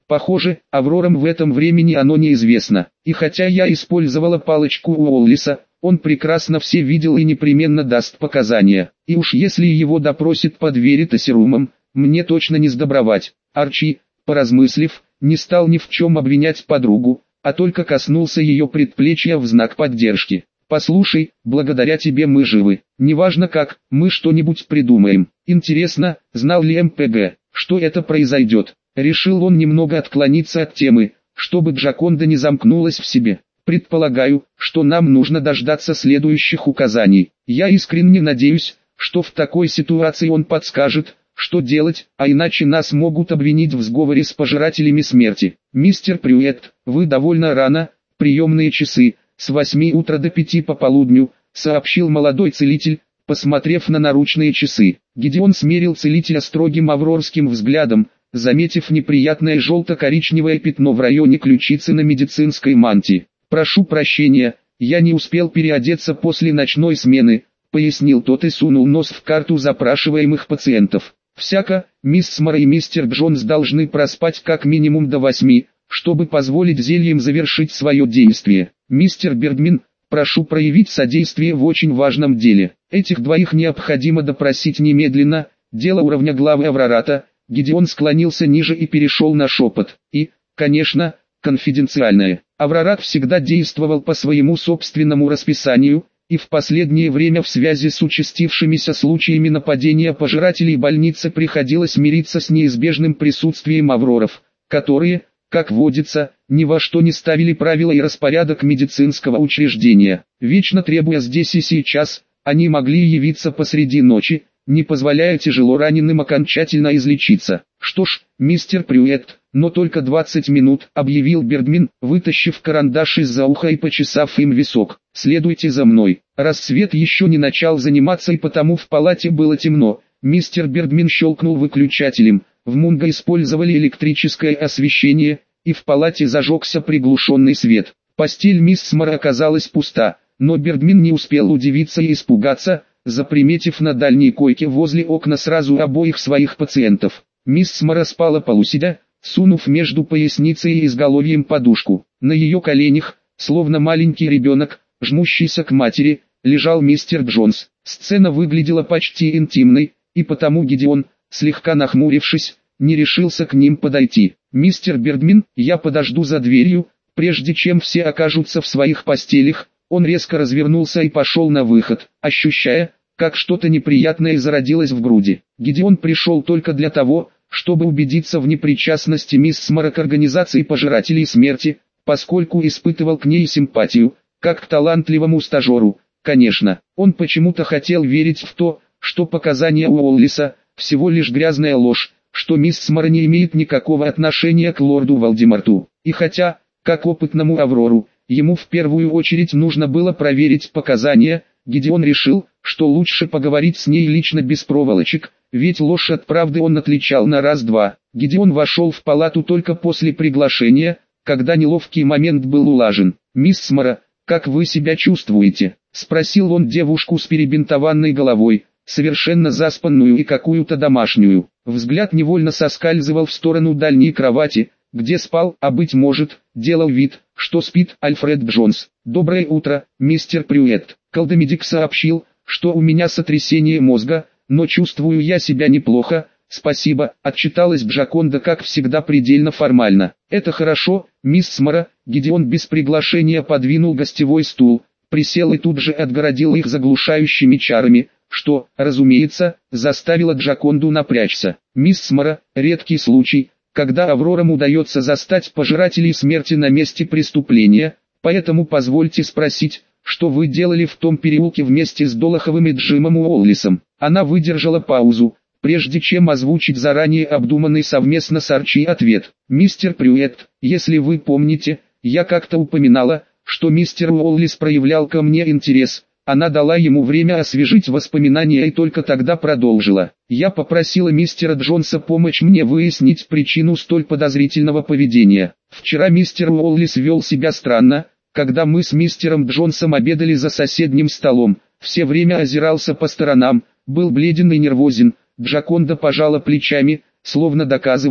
Похоже, Аврорам в этом времени оно неизвестно. И хотя я использовала палочку Уоллиса, он прекрасно все видел и непременно даст показания. И уж если его допросит под веритасирумом, мне точно не сдобровать. Арчи, поразмыслив, не стал ни в чем обвинять подругу, а только коснулся ее предплечья в знак поддержки. «Послушай, благодаря тебе мы живы. Неважно как, мы что-нибудь придумаем. Интересно, знал ли эм пэ гэ, что это произойдет?» Решил он немного отклониться от темы, чтобы Джаконда не замкнулась в себе. «Предполагаю, что нам нужно дождаться следующих указаний. Я искренне надеюсь, что в такой ситуации он подскажет, что делать, а иначе нас могут обвинить в сговоре с пожирателями смерти. Мистер Прюэт, вы довольно рано, приемные часы, с восьми утра до пяти пополудню», сообщил молодой целитель, посмотрев на наручные часы. Гидеон смерил целителя строгим аврорским взглядом, заметив неприятное желто-коричневое пятно в районе ключицы на медицинской мантии. «Прошу прощения, я не успел переодеться после ночной смены», пояснил тот и сунул нос в карту запрашиваемых пациентов. «Всяко, мисс Смара и мистер Джонс должны проспать как минимум до восьми, чтобы позволить зельям завершить свое действие. Мистер Бердмин, прошу проявить содействие в очень важном деле. Этих двоих необходимо допросить немедленно, дело уровня главы Аврората». Гидеон склонился ниже и перешел на шепот. «И, конечно, конфиденциальное. Аврорат всегда действовал по своему собственному расписанию, и в последнее время в связи с участившимися случаями нападения пожирателей больницы приходилось мириться с неизбежным присутствием авроров, которые, как водится, ни во что не ставили правила и распорядок медицинского учреждения. Вечно требуя здесь и сейчас, они могли явиться посреди ночи, не позволяя тяжело раненым окончательно излечиться. «Что ж, мистер Прюэт, но только двадцать минут», — объявил Бердмин, вытащив карандаш из-за уха и почесав им висок. «Следуйте за мной». Рассвет еще не начал заниматься и потому в палате было темно. Мистер Бердмин щелкнул выключателем. В Мунго использовали электрическое освещение, и в палате зажегся приглушенный свет. Постель мисс Смара оказалась пуста, но Бердмин не успел удивиться и испугаться, заприметив на дальней койке возле окна сразу обоих своих пациентов. Мисс Смара спала полусидя, сунув между поясницей и изголовьем подушку. На ее коленях, словно маленький ребенок, жмущийся к матери, лежал мистер Джонс. Сцена выглядела почти интимной, и потому Гидеон, слегка нахмурившись, не решился к ним подойти. «Мистер Бердмин, я подожду за дверью, прежде чем все окажутся в своих постелях». Он резко развернулся и пошел на выход, ощущая, как что-то неприятное зародилось в груди. Гидеон пришел только для того, чтобы убедиться в непричастности мисс Смара к организации пожирателей смерти, поскольку испытывал к ней симпатию, как к талантливому стажеру. Конечно, он почему-то хотел верить в то, что показания Уоллиса – всего лишь грязная ложь, что мисс Смара не имеет никакого отношения к лорду Волдеморту. И хотя, как опытному Аврору, ему в первую очередь нужно было проверить показания, Гидеон решил, что лучше поговорить с ней лично без проволочек, ведь ложь от правды он отличал на раз-два. Гидеон вошел в палату только после приглашения, когда неловкий момент был улажен. «Мисс Смара, как вы себя чувствуете?» – спросил он девушку с перебинтованной головой, совершенно заспанную и какую-то домашнюю. Взгляд невольно соскальзывал в сторону дальней кровати, где спал, а быть может, делал вид, что спит Альфред Джонс. «Доброе утро, мистер Прюэт». Колдомедик сообщил, что у меня сотрясение мозга, но чувствую я себя неплохо, спасибо, отчиталась Джаконда как всегда предельно формально. «Это хорошо, мисс Смара». Гидеон без приглашения подвинул гостевой стул, присел и тут же отгородил их заглушающими чарами, что, разумеется, заставило Джаконду напрячься. «Мисс Смара, редкий случай, когда Аврорам удается застать пожирателей смерти на месте преступления, поэтому позвольте спросить, что вы делали в том переулке вместе с Долоховым и Джимом Уоллисом?» Она выдержала паузу, прежде чем озвучить заранее обдуманный совместно с Арчи ответ. «Мистер Прюэт, если вы помните, я как-то упоминала, что мистер Уоллис проявлял ко мне интерес». Она дала ему время освежить воспоминания и только тогда продолжила. «Я попросила мистера Джонса помочь мне выяснить причину столь подозрительного поведения. Вчера мистер Уоллис вел себя странно, когда мы с мистером Джонсом обедали за соседним столом. Все время озирался по сторонам, был бледен и нервозен». Джаконда пожала плечами, словно доказывая,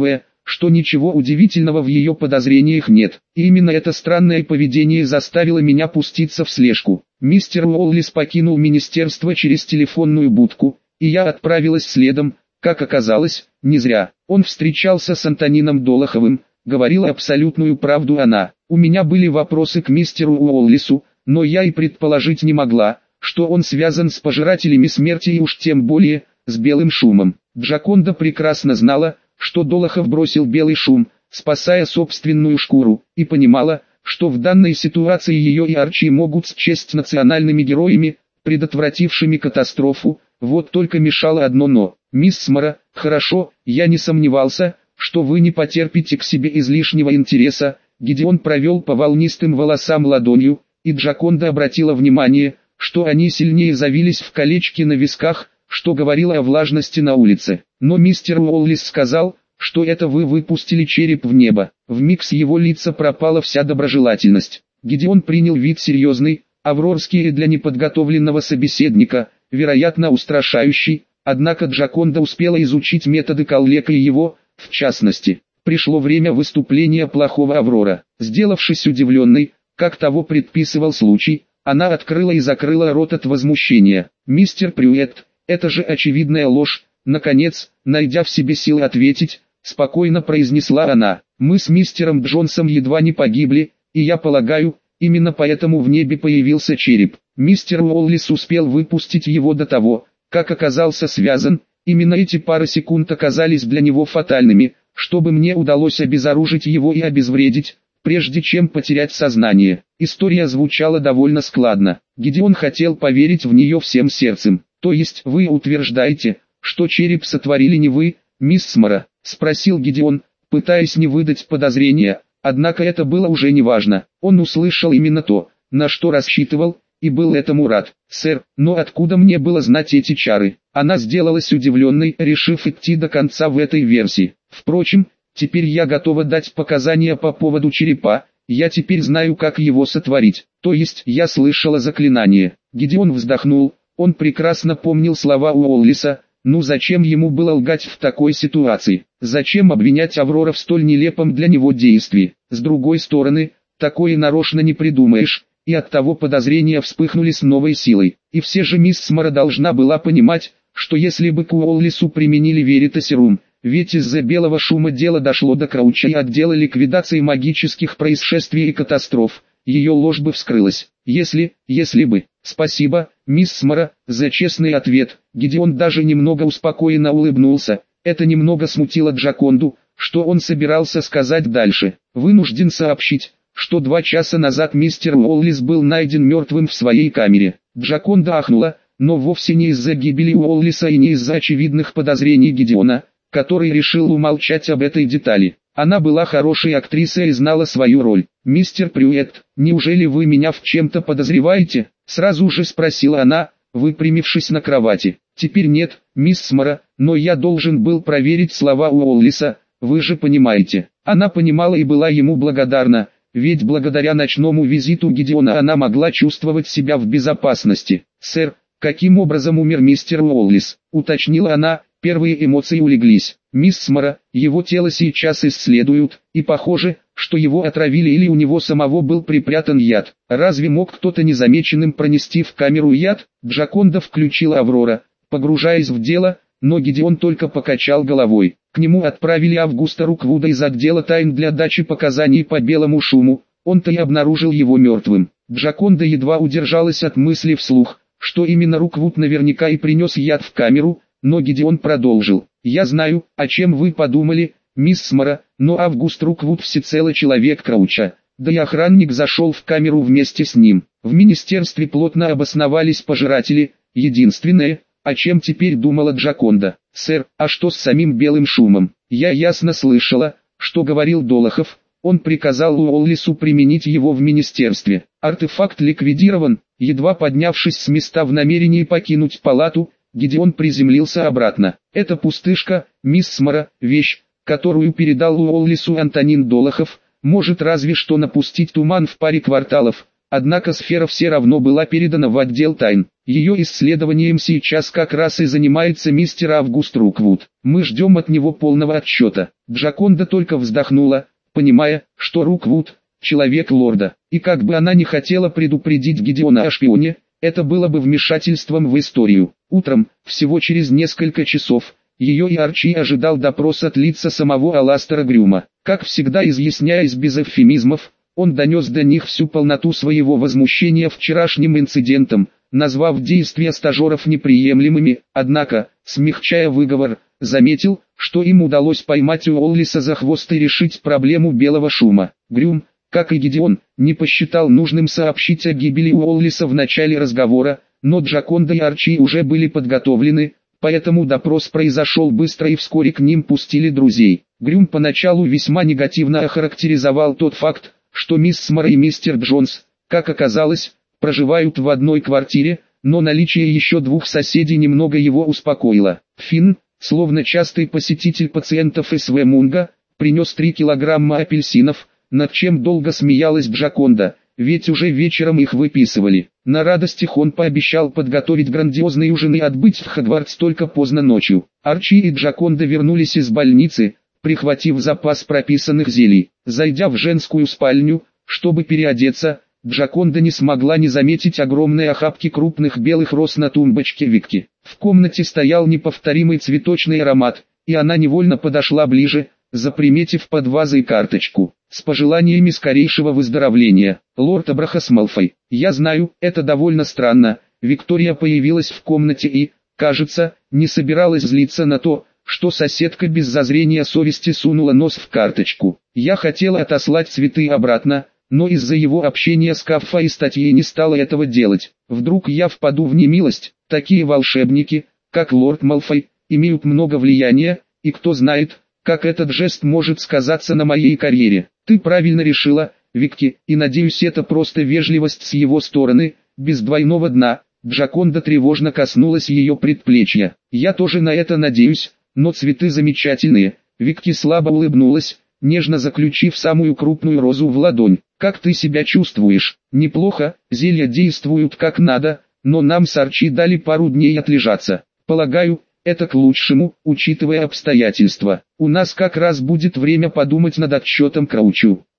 что ничего удивительного в ее подозрениях нет. И именно это странное поведение заставило меня пуститься в слежку. Мистер Уоллис покинул министерство через телефонную будку, и я отправилась следом. Как оказалось, не зря. Он встречался с Антонином Долоховым, говорила абсолютную правду она. У меня были вопросы к мистеру Уоллису, но я и предположить не могла, что он связан с пожирателями смерти и уж тем более, с белым шумом. Джаконда прекрасно знала, что Долохов бросил белый шум, спасая собственную шкуру, и понимала, что в данной ситуации ее и Арчи могут счесть национальными героями, предотвратившими катастрофу. Вот только мешало одно «но». «Мисс Мара, хорошо, я не сомневался, что вы не потерпите к себе излишнего интереса». Гидеон провел по волнистым волосам ладонью, и Джаконда обратила внимание, что они сильнее завились в колечки на висках, что говорило о влажности на улице. Но мистер Уоллис сказал, что это вы выпустили череп в небо. Вмиг с его лица пропала вся доброжелательность. Гидеон принял вид серьезный, аврорский для неподготовленного собеседника, вероятно устрашающий, однако Джаконда успела изучить методы Коллека и его, в частности. Пришло время выступления плохого Аврора. Сделавшись удивленной, как того предписывал случай, она открыла и закрыла рот от возмущения. «Мистер Прюэт, это же очевидная ложь!» Наконец, найдя в себе силы ответить, спокойно произнесла она. «Мы с мистером Джонсом едва не погибли, и я полагаю, именно поэтому в небе появился череп. Мистер Уоллис успел выпустить его до того, как оказался связан. Именно эти пары секунд оказались для него фатальными, чтобы мне удалось обезоружить его и обезвредить, прежде чем потерять сознание». История звучала довольно складно. Гидеон хотел поверить в нее всем сердцем. «То есть вы утверждаете, что череп сотворили не вы, мисс Мара?» — спросил Гидеон, пытаясь не выдать подозрения, однако это было уже неважно. Он услышал именно то, на что рассчитывал, и был этому рад. «Сэр, но откуда мне было знать эти чары?» Она сделалась удивленной, решив идти до конца в этой версии. «Впрочем, теперь я готова дать показания по поводу черепа, я теперь знаю, как его сотворить. То есть я слышала заклинание». Гидеон вздохнул, он прекрасно помнил слова Уоллиса. Ну зачем ему было лгать в такой ситуации? Зачем обвинять Аврора в столь нелепом для него действии? С другой стороны, такое нарочно не придумаешь, и оттого подозрения вспыхнули с новой силой. И все же мисс Мара должна была понимать, что если бы к Уоллису применили веритасерум, ведь из-за белого шума дело дошло до Крауча и отдела ликвидации магических происшествий и катастроф, ее ложь бы вскрылась. Если, если бы. «Спасибо, мисс Мара, за честный ответ». Гидеон даже немного успокоенно улыбнулся. Это немного смутило Джаконду, что он собирался сказать дальше. «Вынужден сообщить, что два часа назад мистер Уоллис был найден мертвым в своей камере». Джаконда ахнула, но вовсе не из-за гибели Уоллиса и не из-за очевидных подозрений Гидеона, который решил умолчать об этой детали. Она была хорошей актрисой и знала свою роль. «Мистер Прюэт, неужели вы меня в чем-то подозреваете?» Сразу же спросила она, выпрямившись на кровати. «Теперь нет, мисс Мара, но я должен был проверить слова Уоллиса, вы же понимаете». Она понимала и была ему благодарна, ведь благодаря ночному визиту Гидеона она могла чувствовать себя в безопасности. «Сэр, каким образом умер мистер Уоллис?» — уточнила она. Первые эмоции улеглись. «Мисс Мара, его тело сейчас исследуют, и похоже, что его отравили или у него самого был припрятан яд. Разве мог кто-то незамеченным пронести в камеру яд?» Джаконда включила Аврора, погружаясь в дело, но Гидеон только покачал головой. К нему отправили Августа Руквуда из отдела тайн для дачи показаний по белому шуму, он-то и обнаружил его мертвым. Джаконда едва удержалась от мысли вслух, что именно Руквуд наверняка и принес яд в камеру, но Гидеон продолжил. «Я знаю, о чем вы подумали, мисс Мара, но Август Руквуд всецело человек Крауча, да и охранник зашел в камеру вместе с ним. В министерстве плотно обосновались пожиратели, единственное, о чем теперь думала Джаконда. «Сэр, а что с самим белым шумом? Я ясно слышала, что говорил Долохов, он приказал Уоллису применить его в министерстве. Артефакт ликвидирован». Едва поднявшись с места в намерении покинуть палату, Гидеон приземлился обратно. «Это пустышка, мисс Мара, вещь, которую передал Уоллису Антонин Долохов, может разве что напустить туман в паре кварталов, однако сфера все равно была передана в отдел тайн. Ее исследованием сейчас как раз и занимается мистер Август Руквуд. Мы ждем от него полного отчета. Джаконда только вздохнула, понимая, что Руквуд – человек лорда. И как бы она ни хотела предупредить Гидеона о шпионе, это было бы вмешательством в историю. Утром, всего через несколько часов, ее и Арчи ожидал допрос от лица самого Аластера Грюма. Как всегда, изъясняясь без эвфемизмов, он донес до них всю полноту своего возмущения вчерашним инцидентом, назвав действия стажеров неприемлемыми, однако, смягчая выговор, заметил, что им удалось поймать Уоллиса за хвост и решить проблему белого шума. Грюм, как и Гидеон, не посчитал нужным сообщить о гибели Уоллиса в начале разговора, но Джаконда и Арчи уже были подготовлены, поэтому допрос произошел быстро и вскоре к ним пустили друзей. Грюм поначалу весьма негативно охарактеризовал тот факт, что мисс Мара и мистер Джонс, как оказалось, проживают в одной квартире, но наличие еще двух соседей немного его успокоило. Финн, словно частый посетитель пациентов СВ Мунга, принес три килограмма апельсинов, над чем долго смеялась Джаконда, ведь уже вечером их выписывали. На радостях он пообещал подготовить грандиозный ужин и отбыть в Хогвартс только поздно ночью. Арчи и Джаконда вернулись из больницы, прихватив запас прописанных зелий. Зайдя в женскую спальню, чтобы переодеться, Джаконда не смогла не заметить огромные охапки крупных белых роз на тумбочке Викки. В комнате стоял неповторимый цветочный аромат, и она невольно подошла ближе, заприметив под вазой карточку, с пожеланиями скорейшего выздоровления. Лорд Абрахас Малфой. Я знаю, это довольно странно. Виктория появилась в комнате и, кажется, не собиралась злиться на то, что соседка без зазрения совести сунула нос в карточку. Я хотела отослать цветы обратно, но из-за его общения с Каффа и статьей не стала этого делать. Вдруг я впаду в немилость. Такие волшебники, как лорд Малфой, имеют много влияния, и кто знает, как этот жест может сказаться на моей карьере. Ты правильно решила, Викки, и надеюсь, это просто вежливость с его стороны, без двойного дна. Джаконда тревожно коснулась ее предплечья. Я тоже на это надеюсь, но цветы замечательные. Викки слабо улыбнулась, нежно заключив самую крупную розу в ладонь. Как ты себя чувствуешь? Неплохо, зелья действуют как надо, но нам с Арчи дали пару дней отлежаться. Полагаю, это к лучшему, учитывая обстоятельства. У нас как раз будет время подумать над отчетом Краучу.